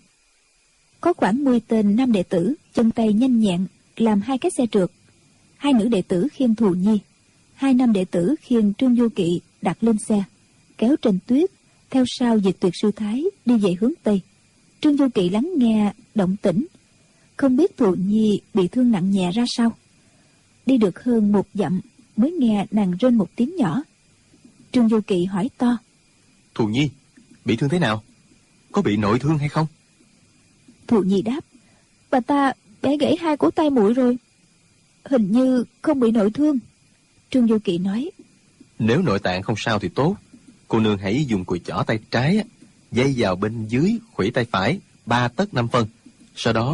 Speaker 3: Có khoảng 10 tên nam đệ tử chân tay nhanh nhẹn làm 2 cái xe trượt. 2 nữ đệ tử khiêng Thù Nhi, 2 nam đệ tử khiêng Trương Du Kỵ đặt lên xe, kéo trên tuyết theo sau Diệt Tuyệt sư thái đi về hướng tây. Trương Du Kỵ lắng nghe động tĩnh, không biết Thù Nhi bị thương nặng nhẹ ra sao. Đi được hơn 1 dặm mới nghe nàng rên một tiếng nhỏ. Trương Du Kỵ hỏi to,
Speaker 4: Thù Nhi bị thương thế nào? Có bị nội thương hay không?
Speaker 3: Thù Nhi đáp, bà ta bẻ gãy 2 cổ tay muội rồi, hình như không bị nội thương. Trương Du Kỵ nói,
Speaker 4: Nếu nội tạng không sao thì tốt, cô nương hãy dùng cùi chỏ tay trái dây vào bên dưới khuỷu tay phải 3 tấc 5 phân, sau đó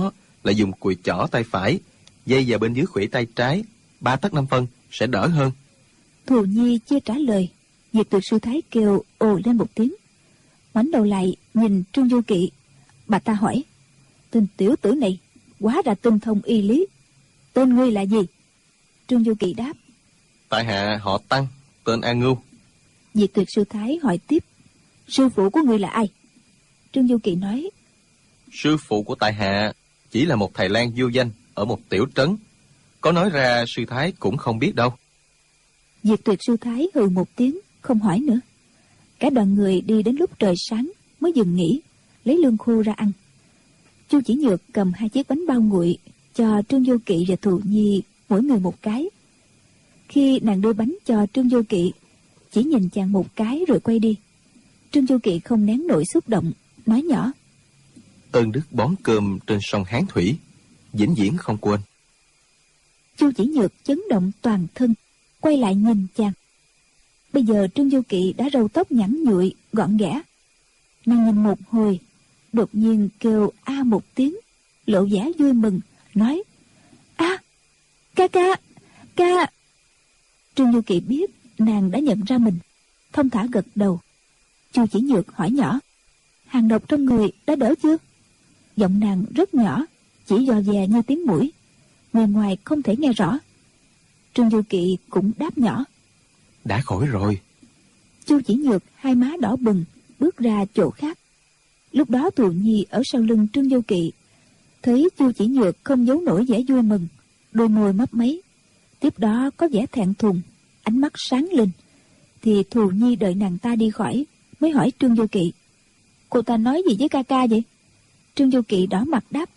Speaker 4: là dùng cùi chỏ tay phải, dây vào bên dưới khuỷu tay trái, 3 tấc 5 phân, sẽ đỡ hơn.
Speaker 3: Thù Nhi chưa trả lời, Diệt Tuyệt Sư Thái kêu ồ lên một tiếng, ngoảnh đầu lại nhìn Trương Du Kỵ. Bà ta hỏi: Tên tiểu tử này quá ra tinh thông y lý, tên ngươi là gì? Trương Du Kỵ đáp:
Speaker 4: Tại hạ họ Tăng, tên A Ngưu.
Speaker 3: Diệt Tuyệt Sư Thái hỏi tiếp: Sư phụ của ngươi là ai? Trương Du Kỵ nói:
Speaker 4: Sư phụ của tại hạ chỉ là một thầy lang vô danh ở một tiểu trấn, có nói ra sư thái cũng không biết đâu.
Speaker 3: Diệt Tuyệt Sư Thái hừ một tiếng, không hỏi nữa. Cả đoàn người đi đến lúc trời sáng mới dừng nghỉ, lấy lương khô ra ăn. Chu Chỉ Nhược cầm 2 chiếc bánh bao nguội cho Trương Du Kỵ và Thù Nhi mỗi người một cái. Khi nàng đưa bánh cho Trương Du Kỵ, chỉ nhìn chàng một cái rồi quay đi. Trương Du Kỵ không nén nổi xúc động, nói nhỏ:
Speaker 4: Ơn đức bón cơm trên sông Hán Thủy, vĩnh viễn không quên.
Speaker 3: Chu Chỉ Nhược chấn động toàn thân, quay lại nhìn chàng. Bây giờ Trương Du Kỵ đã râu tóc nhẵn nhụi, gọn ghẽ. Nàng nhìn một hồi, đột nhiên kêu a một tiếng, lộ vẻ vui mừng, nói: A, ca ca, ca. Trương Du Kỵ biết nàng đã nhận ra mình, thông thả gật đầu. Chu Chỉ Nhược hỏi nhỏ: Hàng độc trong người đã đỡ chưa? Giọng nàng rất nhỏ, chỉ dò dè như tiếng mũi, người ngoài không thể nghe rõ. Trương Du Kỵ cũng đáp nhỏ:
Speaker 4: Đã khỏi rồi.
Speaker 3: Chu Chỉ Nhược hai má đỏ bừng, bước ra chỗ khác. Lúc đó Thù Nhi ở sau lưng Trương Du Kỵ, thấy Chu Chỉ Nhược không giấu nổi vẻ vui mừng, đôi môi mấp máy, tiếp đó có vẻ thẹn thùng, ánh mắt sáng lên, thì Thù Nhi đợi nàng ta đi khỏi mới hỏi Trương Du Kỵ: Cô ta nói gì với ca ca vậy? Trương Du Kỵ đỏ mặt đáp: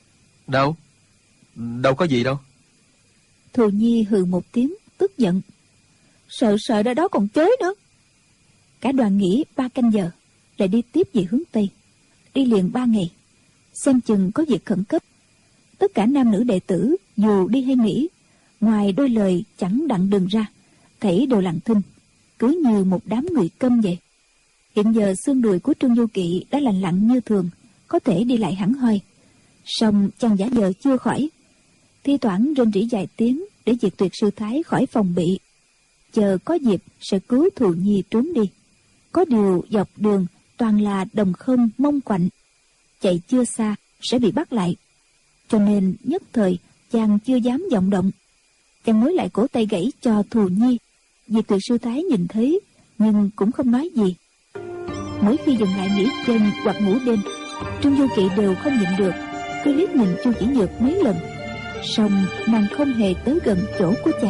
Speaker 4: Đâu có gì đâu.
Speaker 3: Thù Nhi hừ một tiếng, tức giận: Sợ ra đó còn chối nữa. Cả đoàn nghỉ 3 canh giờ, lại đi tiếp về hướng Tây, đi liền 3 ngày, xem chừng có việc khẩn cấp. Tất cả nam nữ đệ tử dù đi hay nghỉ, ngoài đôi lời chẳng đặng đừng ra, thảy đều lặng thinh, cứ như một đám người câm vậy. Hiện giờ xương đùi của Trương Du Kỵ đã lành lặn như thường, có thể đi lại hẳn hoi. Song chàng giả vờ chưa khỏi, thi thoảng rên rỉ vài tiếng để Diệt Tuyệt Sư Thái khỏi phòng bị, chờ có dịp sẽ cứu Thù Nhi trốn đi. Có điều dọc đường toàn là đồng không mông quạnh, chạy chưa xa sẽ bị bắt lại, cho nên nhất thời chàng chưa dám vọng động. Chàng nối lại cổ tay gãy cho Thù Nhi. Diệt Tuyệt Sư Thái nhìn thấy nhưng cũng không nói gì. Mỗi khi dừng lại nghỉ chân hoặc ngủ đêm, Trương Du Kỵ đều không nhịn được, cứ liếc nhìn Chu Chỉ Nhược mấy lần, song nàng không hề tới gần chỗ của chàng.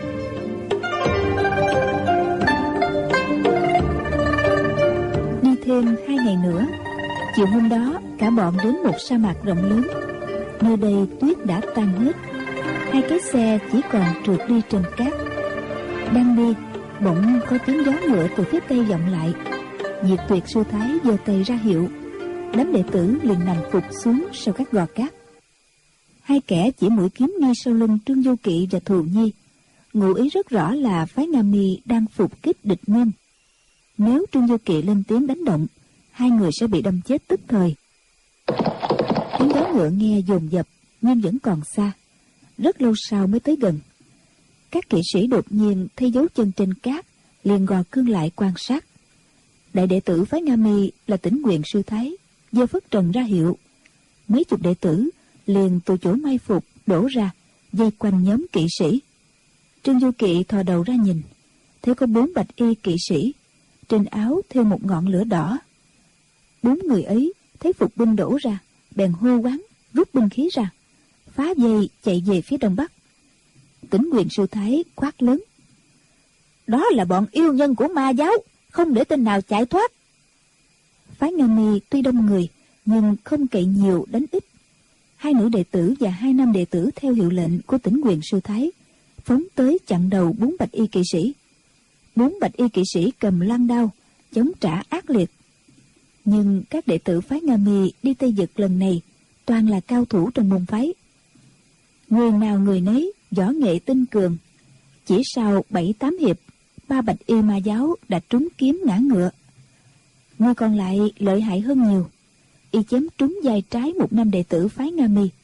Speaker 3: Đi thêm 2 ngày nữa, chiều hôm đó cả bọn đến một sa mạc rộng lớn. Nơi đây tuyết đã tan hết, 2 cái xe chỉ còn trượt đi trên cát. Đang đi, bỗng có tiếng gió ngựa từ phía tây vọng lại. Diệt Tuyệt Sư Thái giơ tay ra hiệu, đám đệ tử liền nằm phục xuống sau các gò cát. 2 kẻ chỉ mũi kiếm ngay sau lưng Trương Du Kỵ và Thù Nhi, ngụ ý rất rõ là phái Nga Mi đang phục kích địch nhân. Nếu Trương Du Kỵ lên tiếng đánh động, 2 người sẽ bị đâm chết tức thời. Tiếng gió ngựa nghe dồn dập nhưng vẫn còn xa, rất lâu sau mới tới gần. Các kỵ sĩ đột nhiên thấy dấu chân trên cát, liền gò cương lại quan sát. Đại đệ tử phái Nga Mi là Tĩnh Quyền Sư Thái giơ phất trần ra hiệu. Mấy chục đệ tử liền từ chỗ mai phục đổ ra, vây quanh nhóm kỵ sĩ. Trương Du Kỵ thò đầu ra nhìn, thấy có 4 bạch y kỵ sĩ, trên áo thêu một ngọn lửa đỏ. 4 người ấy thấy phục binh đổ ra, bèn hô quán rút binh khí ra, phá dây chạy về phía đông bắc. Tĩnh Quyền Sư Thái quát lớn: Đó là bọn yêu nhân của ma giáo, không để tên nào chạy thoát. Phái Nga Mi tuy đông người nhưng không cậy nhiều đánh ít. 2 nữ đệ tử và 2 nam đệ tử theo hiệu lệnh của Tĩnh Quyền Sư Thái phóng tới chặn đầu 4 bạch y kỵ sĩ. 4 bạch y kỵ sĩ cầm loan đao chống trả ác liệt. Nhưng các đệ tử phái Nga Mi đi Tây Dực lần này toàn là cao thủ trong môn phái, người nào người nấy võ nghệ tinh cường. Chỉ sau 7-8 hiệp, 3 bạch y ma giáo đã trúng kiếm ngã ngựa. Người còn lại lợi hại hơn nhiều, y chém trúng vai trái một nam đệ tử phái Nga Mi,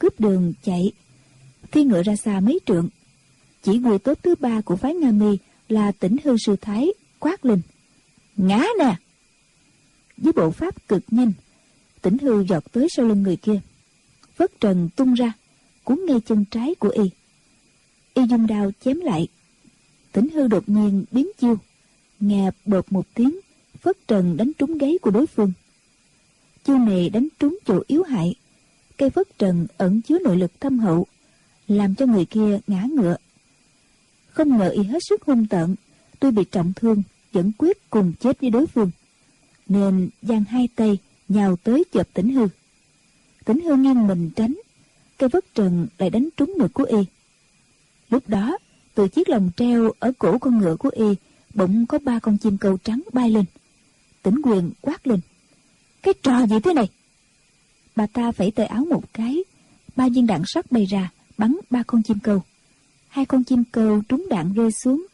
Speaker 3: cướp đường chạy, phi ngựa ra xa mấy trượng. Chỉ huy tốt thứ 3 của phái Nga Mi là Tỉnh Hư sư thái quát lên: "Ngã nè!" Với bộ pháp cực nhanh, Tỉnh Hư giọt tới sau lưng người kia, phất trần tung ra, cuốn ngay chân trái của y. Y dùng đao chém lại. Tỉnh Hư đột nhiên biến chiêu, nghe bột một tiếng, phất trần đánh trúng gáy của đối phương. Chiêu này đánh trúng chỗ yếu hại. Cây phất trần ẩn chứa nội lực thâm hậu, làm cho người kia ngã ngựa. Không ngờ y hết sức hung tợn, tuy bị trọng thương vẫn quyết cùng chết với đối phương, nên giang hai tay nhào tới chộp Tỉnh Hư. Tỉnh Hư nghiêng mình tránh, cây phất trần lại đánh trúng ngực của y. Lúc đó, từ chiếc lồng treo ở cổ con ngựa của y bỗng có 3 con chim câu trắng bay lên. Tỉnh Quyền quát lên: "Cái trò gì thế này?" Bà ta phẩy tay áo một cái, 3 viên đạn sắt bay ra bắn 3 con chim câu. 2 con chim câu trúng đạn rơi xuống,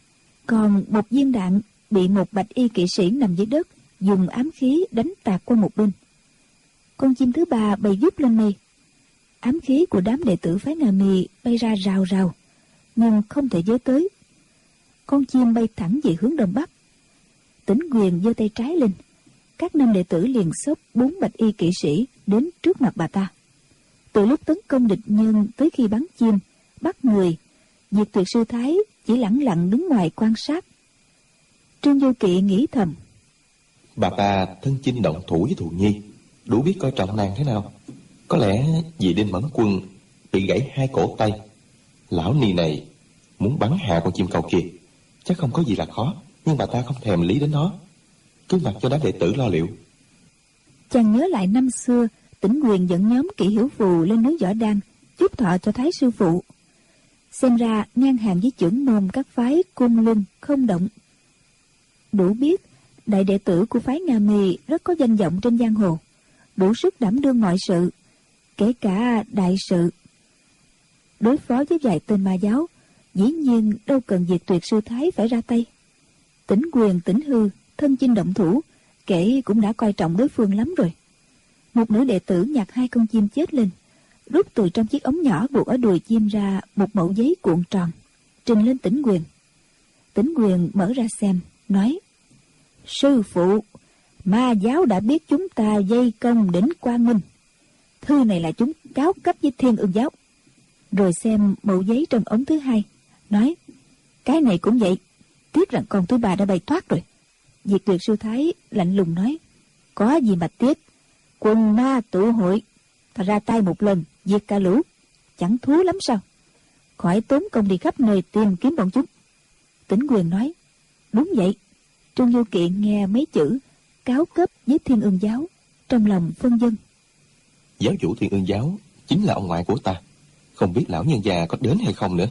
Speaker 3: còn 1 viên đạn bị một bạch y kỵ sĩ nằm dưới đất dùng ám khí đánh tạt qua một bên. Con chim thứ 3 bay vút lên mây. Ám khí của đám đệ tử phái Nga Mi bay ra rào rào, nhưng không thể giới tới. Con chim bay thẳng về hướng đông bắc. Tỉnh Quyền giơ tay trái lên, các 5 đệ tử liền xốc 4 bạch y kỵ sĩ đến trước mặt bà ta. Từ lúc tấn công địch nhân tới khi bắn chim, bắt người, Diệt Tuyệt sư thái chỉ lẳng lặng đứng ngoài quan sát. Trương Vô Kỵ nghĩ thầm:
Speaker 4: Bà ta thân chinh động thủ với Thù Nhi, đủ biết coi trọng nàng thế nào. Có lẽ vì Đinh Mẫn Quân bị gãy 2 cổ tay, lão nì này muốn bắn hạ con chim cầu kia, chắc không có gì là khó. Nhưng bà ta không thèm lý đến nó, cứ mặc cho đám đệ tử lo liệu.
Speaker 3: Chàng nhớ lại năm xưa Tỉnh Quyền dẫn nhóm Kỷ Hiểu Phù lên núi Võ Đan chúc thọ cho Thái sư phụ. Xem ra ngang hàng với chưởng môn các phái Côn Luân, Không Động. Đủ biết đại đệ tử của phái Nga Mi rất có danh vọng trên giang hồ, đủ sức đảm đương mọi sự, kể cả đại sự. Đối phó với vài tên ma giáo, dĩ nhiên đâu cần Diệt Tuyệt sư thái phải ra tay. Tỉnh Quyền, Tỉnh Hư thân chinh động thủ, kể cũng đã coi trọng đối phương lắm rồi. Một nữ đệ tử nhặt 2 con chim chết lên, rút từ trong chiếc ống nhỏ buộc ở đùi chim ra một mẩu giấy cuộn tròn, trình lên Tỉnh Quyền. Tỉnh Quyền mở ra xem, nói: "Sư phụ, ma giáo đã biết chúng ta vây công đỉnh Quang Minh. Thư này là chúng cáo cấp với Thiên Ương giáo." Rồi xem mẩu giấy trong ống thứ 2, nói: "Cái này cũng vậy, tiếc rằng con thứ 3 đã bay thoát rồi." Diệt Tuyệt sư thái lạnh lùng nói: "Có gì mà tiếc, quần ma tụ hội, ta ra tay một lần diệt cả lũ, chẳng thú lắm sao? Khỏi tốn công đi khắp nơi tìm kiếm bọn chúng." Tỉnh Quyền nói: "Đúng vậy." Trương Vô Kỵ nghe mấy chữ cáo cấp với Thiên Ương giáo, trong lòng phân vân.
Speaker 4: Giáo chủ Thiên Ương giáo chính là ông ngoại của ta, không biết lão nhân già có đến hay không nữa.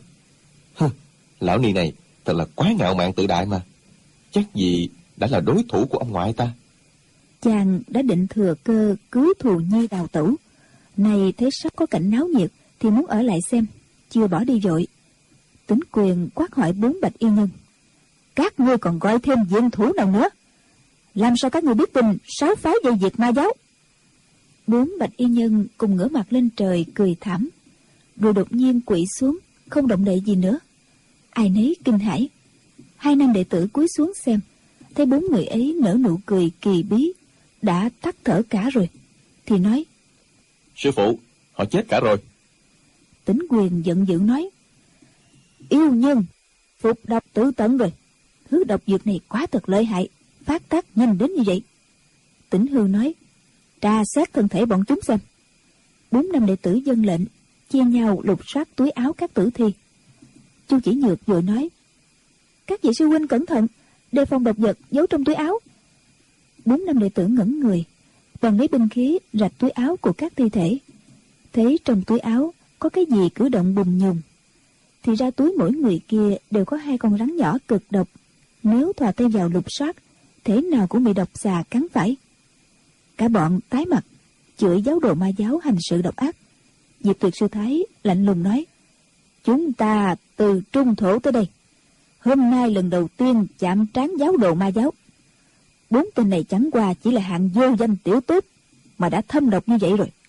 Speaker 4: Lão ni này thật là quá ngạo mạn tự đại mà, chắc gì đã là đối thủ của ông ngoại ta.
Speaker 3: Chàng đã định thừa cơ cứu Thù Nhi đào tẩu, này thấy sắp có cảnh náo nhiệt thì muốn ở lại xem, chưa bỏ đi vội. Tỉnh Quyền quát hỏi 4 bạch y nhân: "Các ngươi còn gọi thêm viện thủ nào nữa? Làm sao các ngươi biết tin 6 phái dây diệt ma giáo?" 4 bạch y nhân cùng ngửa mặt lên trời cười thảm, rồi đột nhiên quỵ xuống, không động đậy gì nữa. Ai nấy kinh hãi. 2 nam đệ tử cúi xuống xem, thấy 4 người ấy nở nụ cười kỳ bí, đã tắt thở cả rồi, thì nói:
Speaker 4: "Sư phụ, họ chết cả rồi."
Speaker 3: Tỉnh Quyền giận dữ nói: "Yêu nhân, phục độc tự tận rồi. Thứ độc dược này quá thật lợi hại, phát tác nhanh đến như vậy." Tỉnh Hư nói: "Tra xét thân thể bọn chúng xem." 4 nam đệ tử dâng lệnh, chia nhau lục soát túi áo các tử thi. Chu Chỉ Nhược vội nói: "Các vị sư huynh cẩn thận, đề phòng độc vật giấu trong túi áo." 4 nam đệ tử ngẩn người, bèn lấy binh khí rạch túi áo của các thi thể. Thấy trong túi áo có cái gì cử động bùm nhùm, thì ra túi mỗi người kia đều có 2 con rắn nhỏ cực độc. Nếu thò tay vào lục soát, thế nào cũng bị độc xà cắn phải. Cả bọn tái mặt, chửi giáo đồ ma giáo hành sự độc ác. Diệt Tuyệt sư thái lạnh lùng nói: "Chúng ta từ Trung Thổ tới đây, hôm nay lần đầu tiên chạm trán giáo đồ ma giáo. 4 tên này chẳng qua chỉ là hạng vô danh tiểu tốt, mà đã thâm độc như vậy rồi,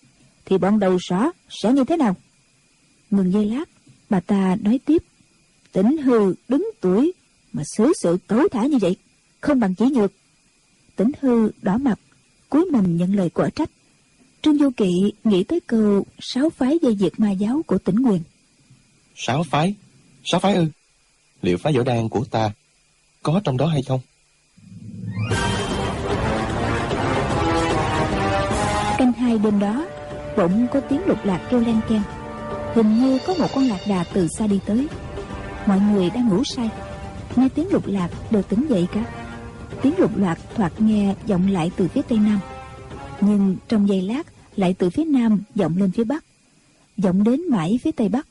Speaker 3: thì bọn đầu sỏ sẽ như thế nào? Ngừng giây lát, bà ta nói tiếp. Tĩnh Hư đứng tuổi mà xử sự cẩu thả như vậy, không bằng Chỉ Nhược. Tĩnh Hư đỏ mặt, cúi mình nhận lời quở trách. Trương Vô Kỵ nghĩ tới câu 6 phái dây diệt ma giáo của Tĩnh Quyền.
Speaker 4: 6 phái? 6 phái ư? Liệu phái Võ Đan của ta có trong đó hay không?
Speaker 3: Canh 2 đêm đó, bỗng có tiếng lục lạc kêu len keng. Hình như có một con lạc đà từ xa đi tới. Mọi người đang ngủ say, nghe tiếng lục lạc đều tỉnh dậy cả. Tiếng lục lạc thoạt nghe vọng lại từ phía tây nam, nhưng trong giây lát lại từ phía nam vọng lên phía bắc, vọng đến mãi phía tây bắc.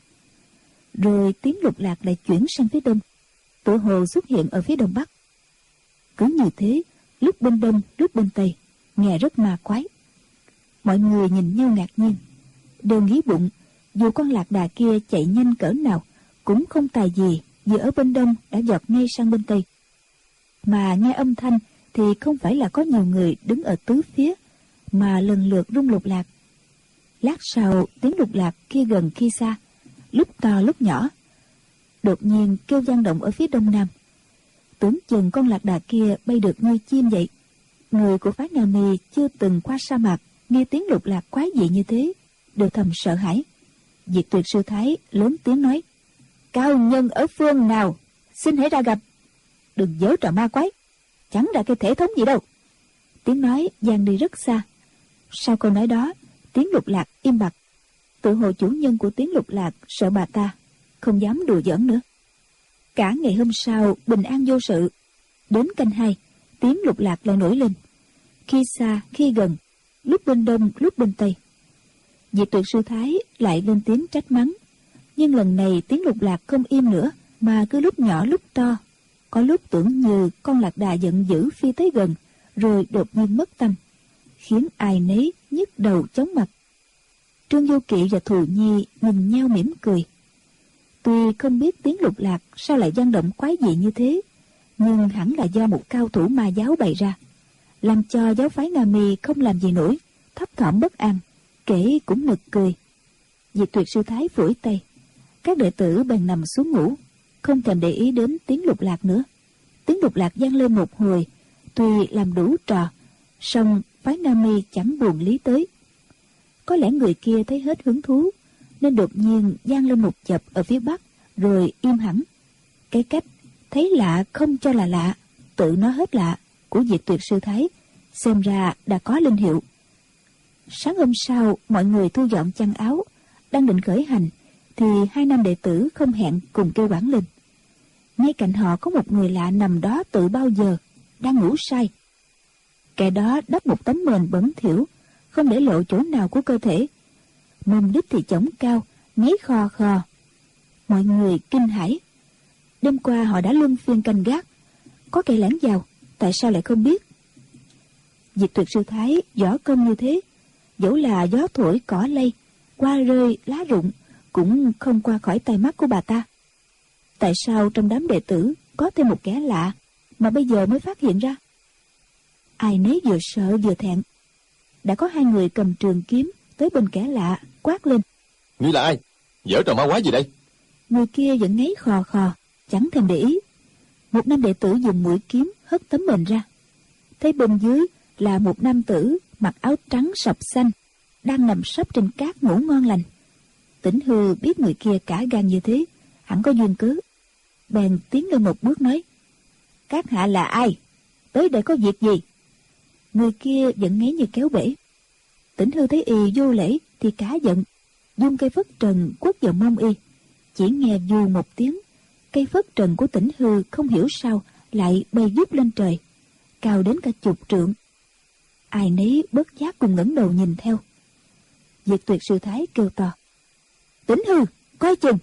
Speaker 3: Rồi tiếng lục lạc lại chuyển sang phía đông, tự hồ xuất hiện ở phía đông bắc. Cứ như thế, lúc bên đông lúc bên tây, nghe rất ma quái. Mọi người nhìn nhau ngạc nhiên, đều nghĩ bụng dù con lạc đà kia chạy nhanh cỡ nào cũng không tài gì vừa ở bên đông đã giọt ngay sang bên tây. Mà nghe âm thanh thì không phải là có nhiều người đứng ở tứ phía, mà lần lượt rung lục lạc. Lát sau, tiếng lục lạc kia gần khi xa, lúc to lúc nhỏ, đột nhiên kêu vang động ở phía đông nam. Tưởng chừng con lạc đà kia bay được như chim vậy. Người của phái Nga Mi chưa từng qua sa mạc, nghe tiếng lục lạc quái dị như thế, đều thầm sợ hãi. Diệt Tuyệt Sư Thái lớn tiếng nói: Cao nhân ở phương nào, xin hãy ra gặp. Đừng giở trò ma quái, chẳng là cái thể thống gì đâu. Tiếng nói vang đi rất xa. Sau câu nói đó, tiếng lục lạc im bặt. Tự hồ chủ nhân của tiếng lục lạc sợ bà ta, không dám đùa giỡn nữa. Cả ngày hôm sau bình an vô sự. Đến canh 2, tiếng lục lạc lại nổi lên, khi xa khi gần, lúc bên đông lúc bên tây. Diệt Tuyệt Sư Thái lại lên tiếng trách mắng, nhưng lần này tiếng lục lạc không im nữa, mà cứ lúc nhỏ lúc to. Có lúc tưởng như con lạc đà giận dữ phi tới gần, rồi đột nhiên mất tâm, khiến ai nấy nhức đầu chóng mặt. Trương Vô Kỵ và Thù Nhi nhìn nhau mỉm cười. Tuy không biết tiếng lục lạc sao lại vang động quái dị như thế, nhưng hẳn là do một cao thủ ma giáo bày ra, làm cho giáo phái Nga Mi không làm gì nổi, thấp thỏm bất an, kể cũng nực cười. Diệt Tuyệt Sư Thái phủi tay, các đệ tử bèn nằm xuống ngủ, không thèm để ý đến tiếng lục lạc nữa. Tiếng lục lạc vang lên một hồi, tuy làm đủ trò, song phái Nga Mi chẳng buồn lý tới. Có lẽ người kia thấy hết hứng thú, nên đột nhiên vang lên một chập ở phía bắc, rồi im hẳn. Cái cách thấy lạ không cho là lạ, tự nó hết lạ của Diệt Tuyệt Sư Thái xem ra đã có linh hiệu. Sáng hôm sau, mọi người thu dọn chăn áo, đang định khởi hành, thì 2 nam đệ tử không hẹn cùng kêu oảng lên. Ngay cạnh họ có một người lạ nằm đó từ bao giờ, đang ngủ say. Kẻ đó đắp một tấm mền bẩn thỉu, không để lộ chỗ nào của cơ thể. Mông đít thì chổng cao, ngáy khò khò. Mọi người kinh hãi. Đêm qua họ đã luân phiên canh gác, có kẻ lẻn vào, tại sao lại không biết? Diệt Tuyệt Sư Thái võ công như thế, dẫu là gió thổi cỏ lay, hoa rơi lá rụng, cũng không qua khỏi tai mắt của bà ta. Tại sao trong đám đệ tử có thêm một kẻ lạ mà bây giờ mới phát hiện ra? Ai nấy vừa sợ vừa thẹn. Đã có 2 người cầm trường kiếm tới bên kẻ lạ, quát lên:
Speaker 4: Ngươi là ai? Giở trò ma quái gì đây?
Speaker 3: Người kia vẫn ngáy khò khò, chẳng thèm để ý. Một nam đệ tử dùng mũi kiếm hất tấm mền ra, thấy bên dưới là một nam tử mặc áo trắng sọc xanh, đang nằm sấp trên cát ngủ ngon lành. Tĩnh Hư biết người kia cả gan như thế, hẳn có duyên cớ, bèn tiến lên một bước nói: Các hạ là ai? Tới đây có việc gì? Người kia vẫn ngáy như kéo bể. Tĩnh Hư thấy y vô lễ thì cá giận, dung cây phất trần quất vào mông y. Chỉ nghe vù một tiếng, cây phất trần của Tĩnh Hư không hiểu sao lại bay vút lên trời, cao đến cả chục trượng. Ai nấy bất giác cùng ngẩng đầu nhìn theo. Diệt Tuyệt Sư Thái kêu to: Tĩnh Hư, coi chừng!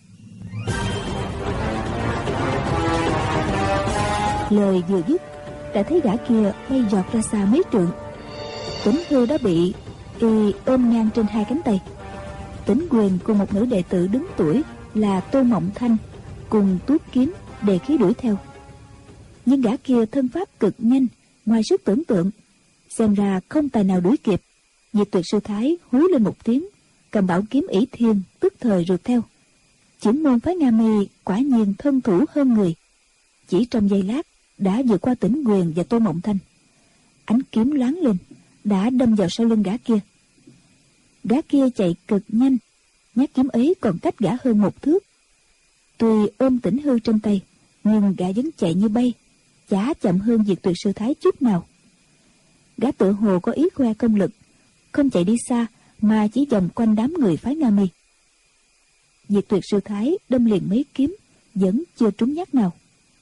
Speaker 3: Lời vừa dứt, đã thấy gã kia bay giọt ra xa mấy trượng. Tĩnh Hư đã bị y ôm ngang trên 2 cánh tay. Tĩnh Quyền cùng một nữ đệ tử đứng tuổi là Tô Mộng Thanh cùng tuốt kiếm đề khí đuổi theo. Nhưng gã kia thân pháp cực nhanh, ngoài sức tưởng tượng, xem ra không tài nào đuổi kịp. Diệt Tuyệt Sư Thái hú lên một tiếng, cầm bảo kiếm ỷ thiên tức thời rượt theo. Chưởng môn phái Nga Mi quả nhiên thân thủ hơn người, chỉ trong giây lát đã vượt qua Tĩnh Quyền và Tô Mộng Thanh. Ánh kiếm loáng lên, đã đâm vào sau lưng gã kia. Gã kia chạy cực nhanh, nhát kiếm ấy còn cách gã hơn 1 thước. Tuy ôm Tĩnh Hư trên tay, nhưng gã vẫn chạy như bay, chả chậm hơn Diệt Tuyệt Sư Thái chút nào. Gã tự hồ có ý khoe công lực, không chạy đi xa mà chỉ vòng quanh đám người phái Nga Mi. Diệt Tuyệt Sư Thái đâm liền mấy kiếm, vẫn chưa trúng nhát nào.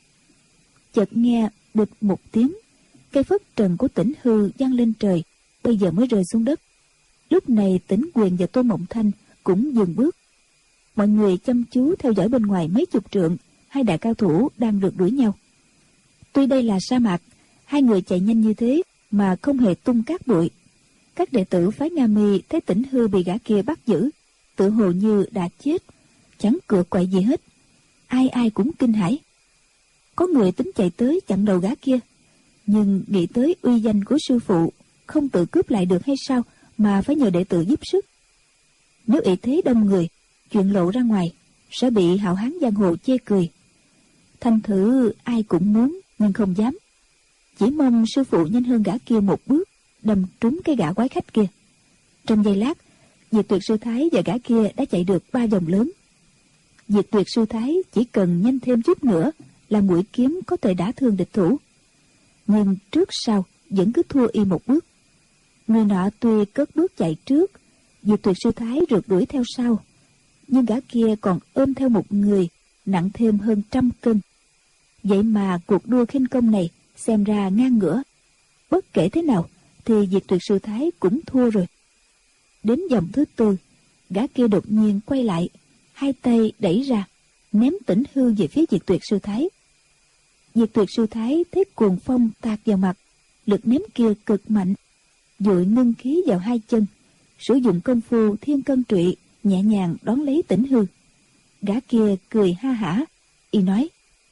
Speaker 3: Chợt nghe bịch một tiếng, cây phất trần của Tĩnh Hư văng lên trời, bây giờ mới rơi xuống đất. Lúc này Tĩnh Quyền và Tô Mộng Thanh cũng dừng bước. Mọi người chăm chú theo dõi bên ngoài mấy chục trượng, hai đại cao thủ đang rượt đuổi nhau. Tuy đây là sa mạc, hai người chạy nhanh như thế mà không hề tung cát bụi. Các đệ tử phái Nga Mi thấy Tĩnh Hư bị gã kia bắt giữ, tự hồ như đã chết, chẳng cựa quậy gì hết. Ai ai cũng kinh hãi. Có người tính chạy tới chặn đầu gã kia, nhưng nghĩ tới uy danh của sư phụ, không tự cướp lại được hay sao mà phải nhờ đệ tử giúp sức. Nếu ỷ thế đông người, chuyện lộ ra ngoài sẽ bị hảo hán giang hồ chê cười. Thành thử ai cũng muốn nhưng không dám, chỉ mong sư phụ nhanh hơn gã kia 1 bước, đâm trúng cái gã quái khách kia. Trong giây lát, Diệt Tuyệt Sư Thái và gã kia đã chạy được 3 vòng lớn. Diệt Tuyệt Sư Thái chỉ cần nhanh thêm chút nữa là mũi kiếm có thể đả thương địch thủ, nhưng trước sau vẫn cứ thua y 1 bước. Người nọ tuy cất bước chạy trước, Diệt Tuyệt Sư Thái rượt đuổi theo sau, nhưng gã kia còn ôm theo một người nặng thêm hơn 100 cân. Vậy mà cuộc đua khinh công này xem ra ngang ngửa. Bất kể thế nào thì Diệt Tuyệt Sư Thái cũng thua rồi. Đến vòng thứ 4, gã kia đột nhiên quay lại, hai tay đẩy ra, ném Tĩnh Hư về phía Diệt Tuyệt Sư Thái. Diệt Tuyệt Sư Thái thấy cuồng phong tạt vào mặt, lực ném kia cực mạnh, vội ngưng khí vào 2 chân, sử dụng công phu Thiên Cân Trụy nhẹ nhàng đón lấy Tĩnh Hư. Gã kia cười ha hả, y nói: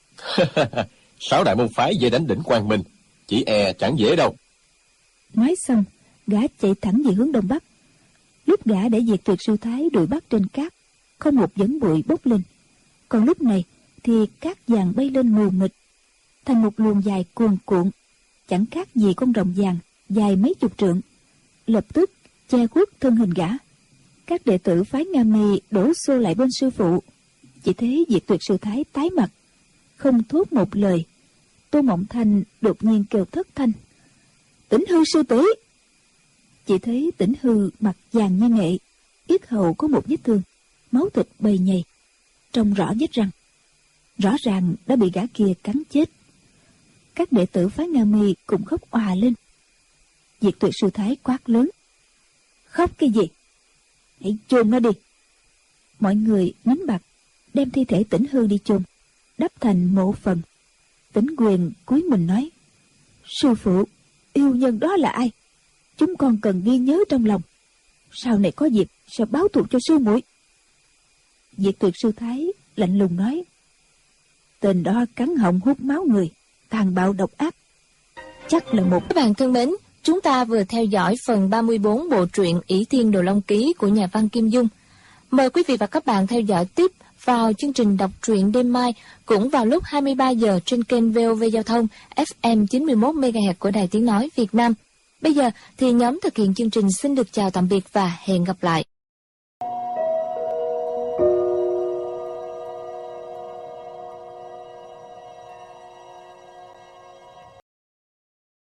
Speaker 5: 6 đại môn phái về đánh đỉnh Quang Minh, chỉ e chẳng dễ đâu.
Speaker 3: Nói xong, gã chạy thẳng về hướng đông bắc. Lúc gã để Diệt Tuyệt Sư Thái đuổi bắt trên cát, không một vấn bụi bốc lên. Còn lúc này thì cát vàng bay lên mù mịt, thành một luồng dài cuồn cuộn, chẳng khác gì con rồng vàng dài mấy chục trượng, lập tức che khuất thân hình gã. Các đệ tử phái Nga Mi đổ xô lại bên sư phụ, chỉ thấy Diệt Tuyệt Sư Thái tái mặt, không thốt một lời. Tô Mộng Thanh đột nhiên kêu thất thanh: "Tĩnh Hư sư tỷ!" Chỉ thấy Tĩnh Hư mặt vàng như nghệ, yết hầu có một vết thương, máu thịt bầy nhầy, trông rõ vết răng, rõ ràng đã bị gã kia cắn chết. Các đệ tử phái Nga Mi cùng khóc òa lên. Diệt Tuyệt Sư Thái quát lớn: "Khóc cái gì? Hãy chôn nó đi!" Mọi người nín bặt, đem thi thể Tĩnh Hư đi chôn, đắp thành mộ phần. Tĩnh Quyền cúi mình nói: "Sư phụ, yêu nhân đó là ai? Chúng con cần ghi nhớ trong lòng, sau này có dịp sẽ báo thù cho sư muội." Diệt Tuyệt Sư Thái lạnh lùng nói: "Tên đó cắn họng hút máu người, tàn bạo độc ác, chắc là một..."
Speaker 1: Các bạn thân mến, chúng ta vừa theo dõi phần 34 bộ truyện Ỷ Thiên Đồ Long Ký của nhà văn Kim Dung. Mời quý vị và các bạn theo dõi tiếp vào chương trình đọc truyện đêm mai cũng vào lúc 23 giờ trên kênh VOV Giao thông FM 91 MHz của Đài Tiếng nói Việt Nam. Bây giờ thì nhóm thực hiện chương trình xin được chào tạm biệt và hẹn gặp lại.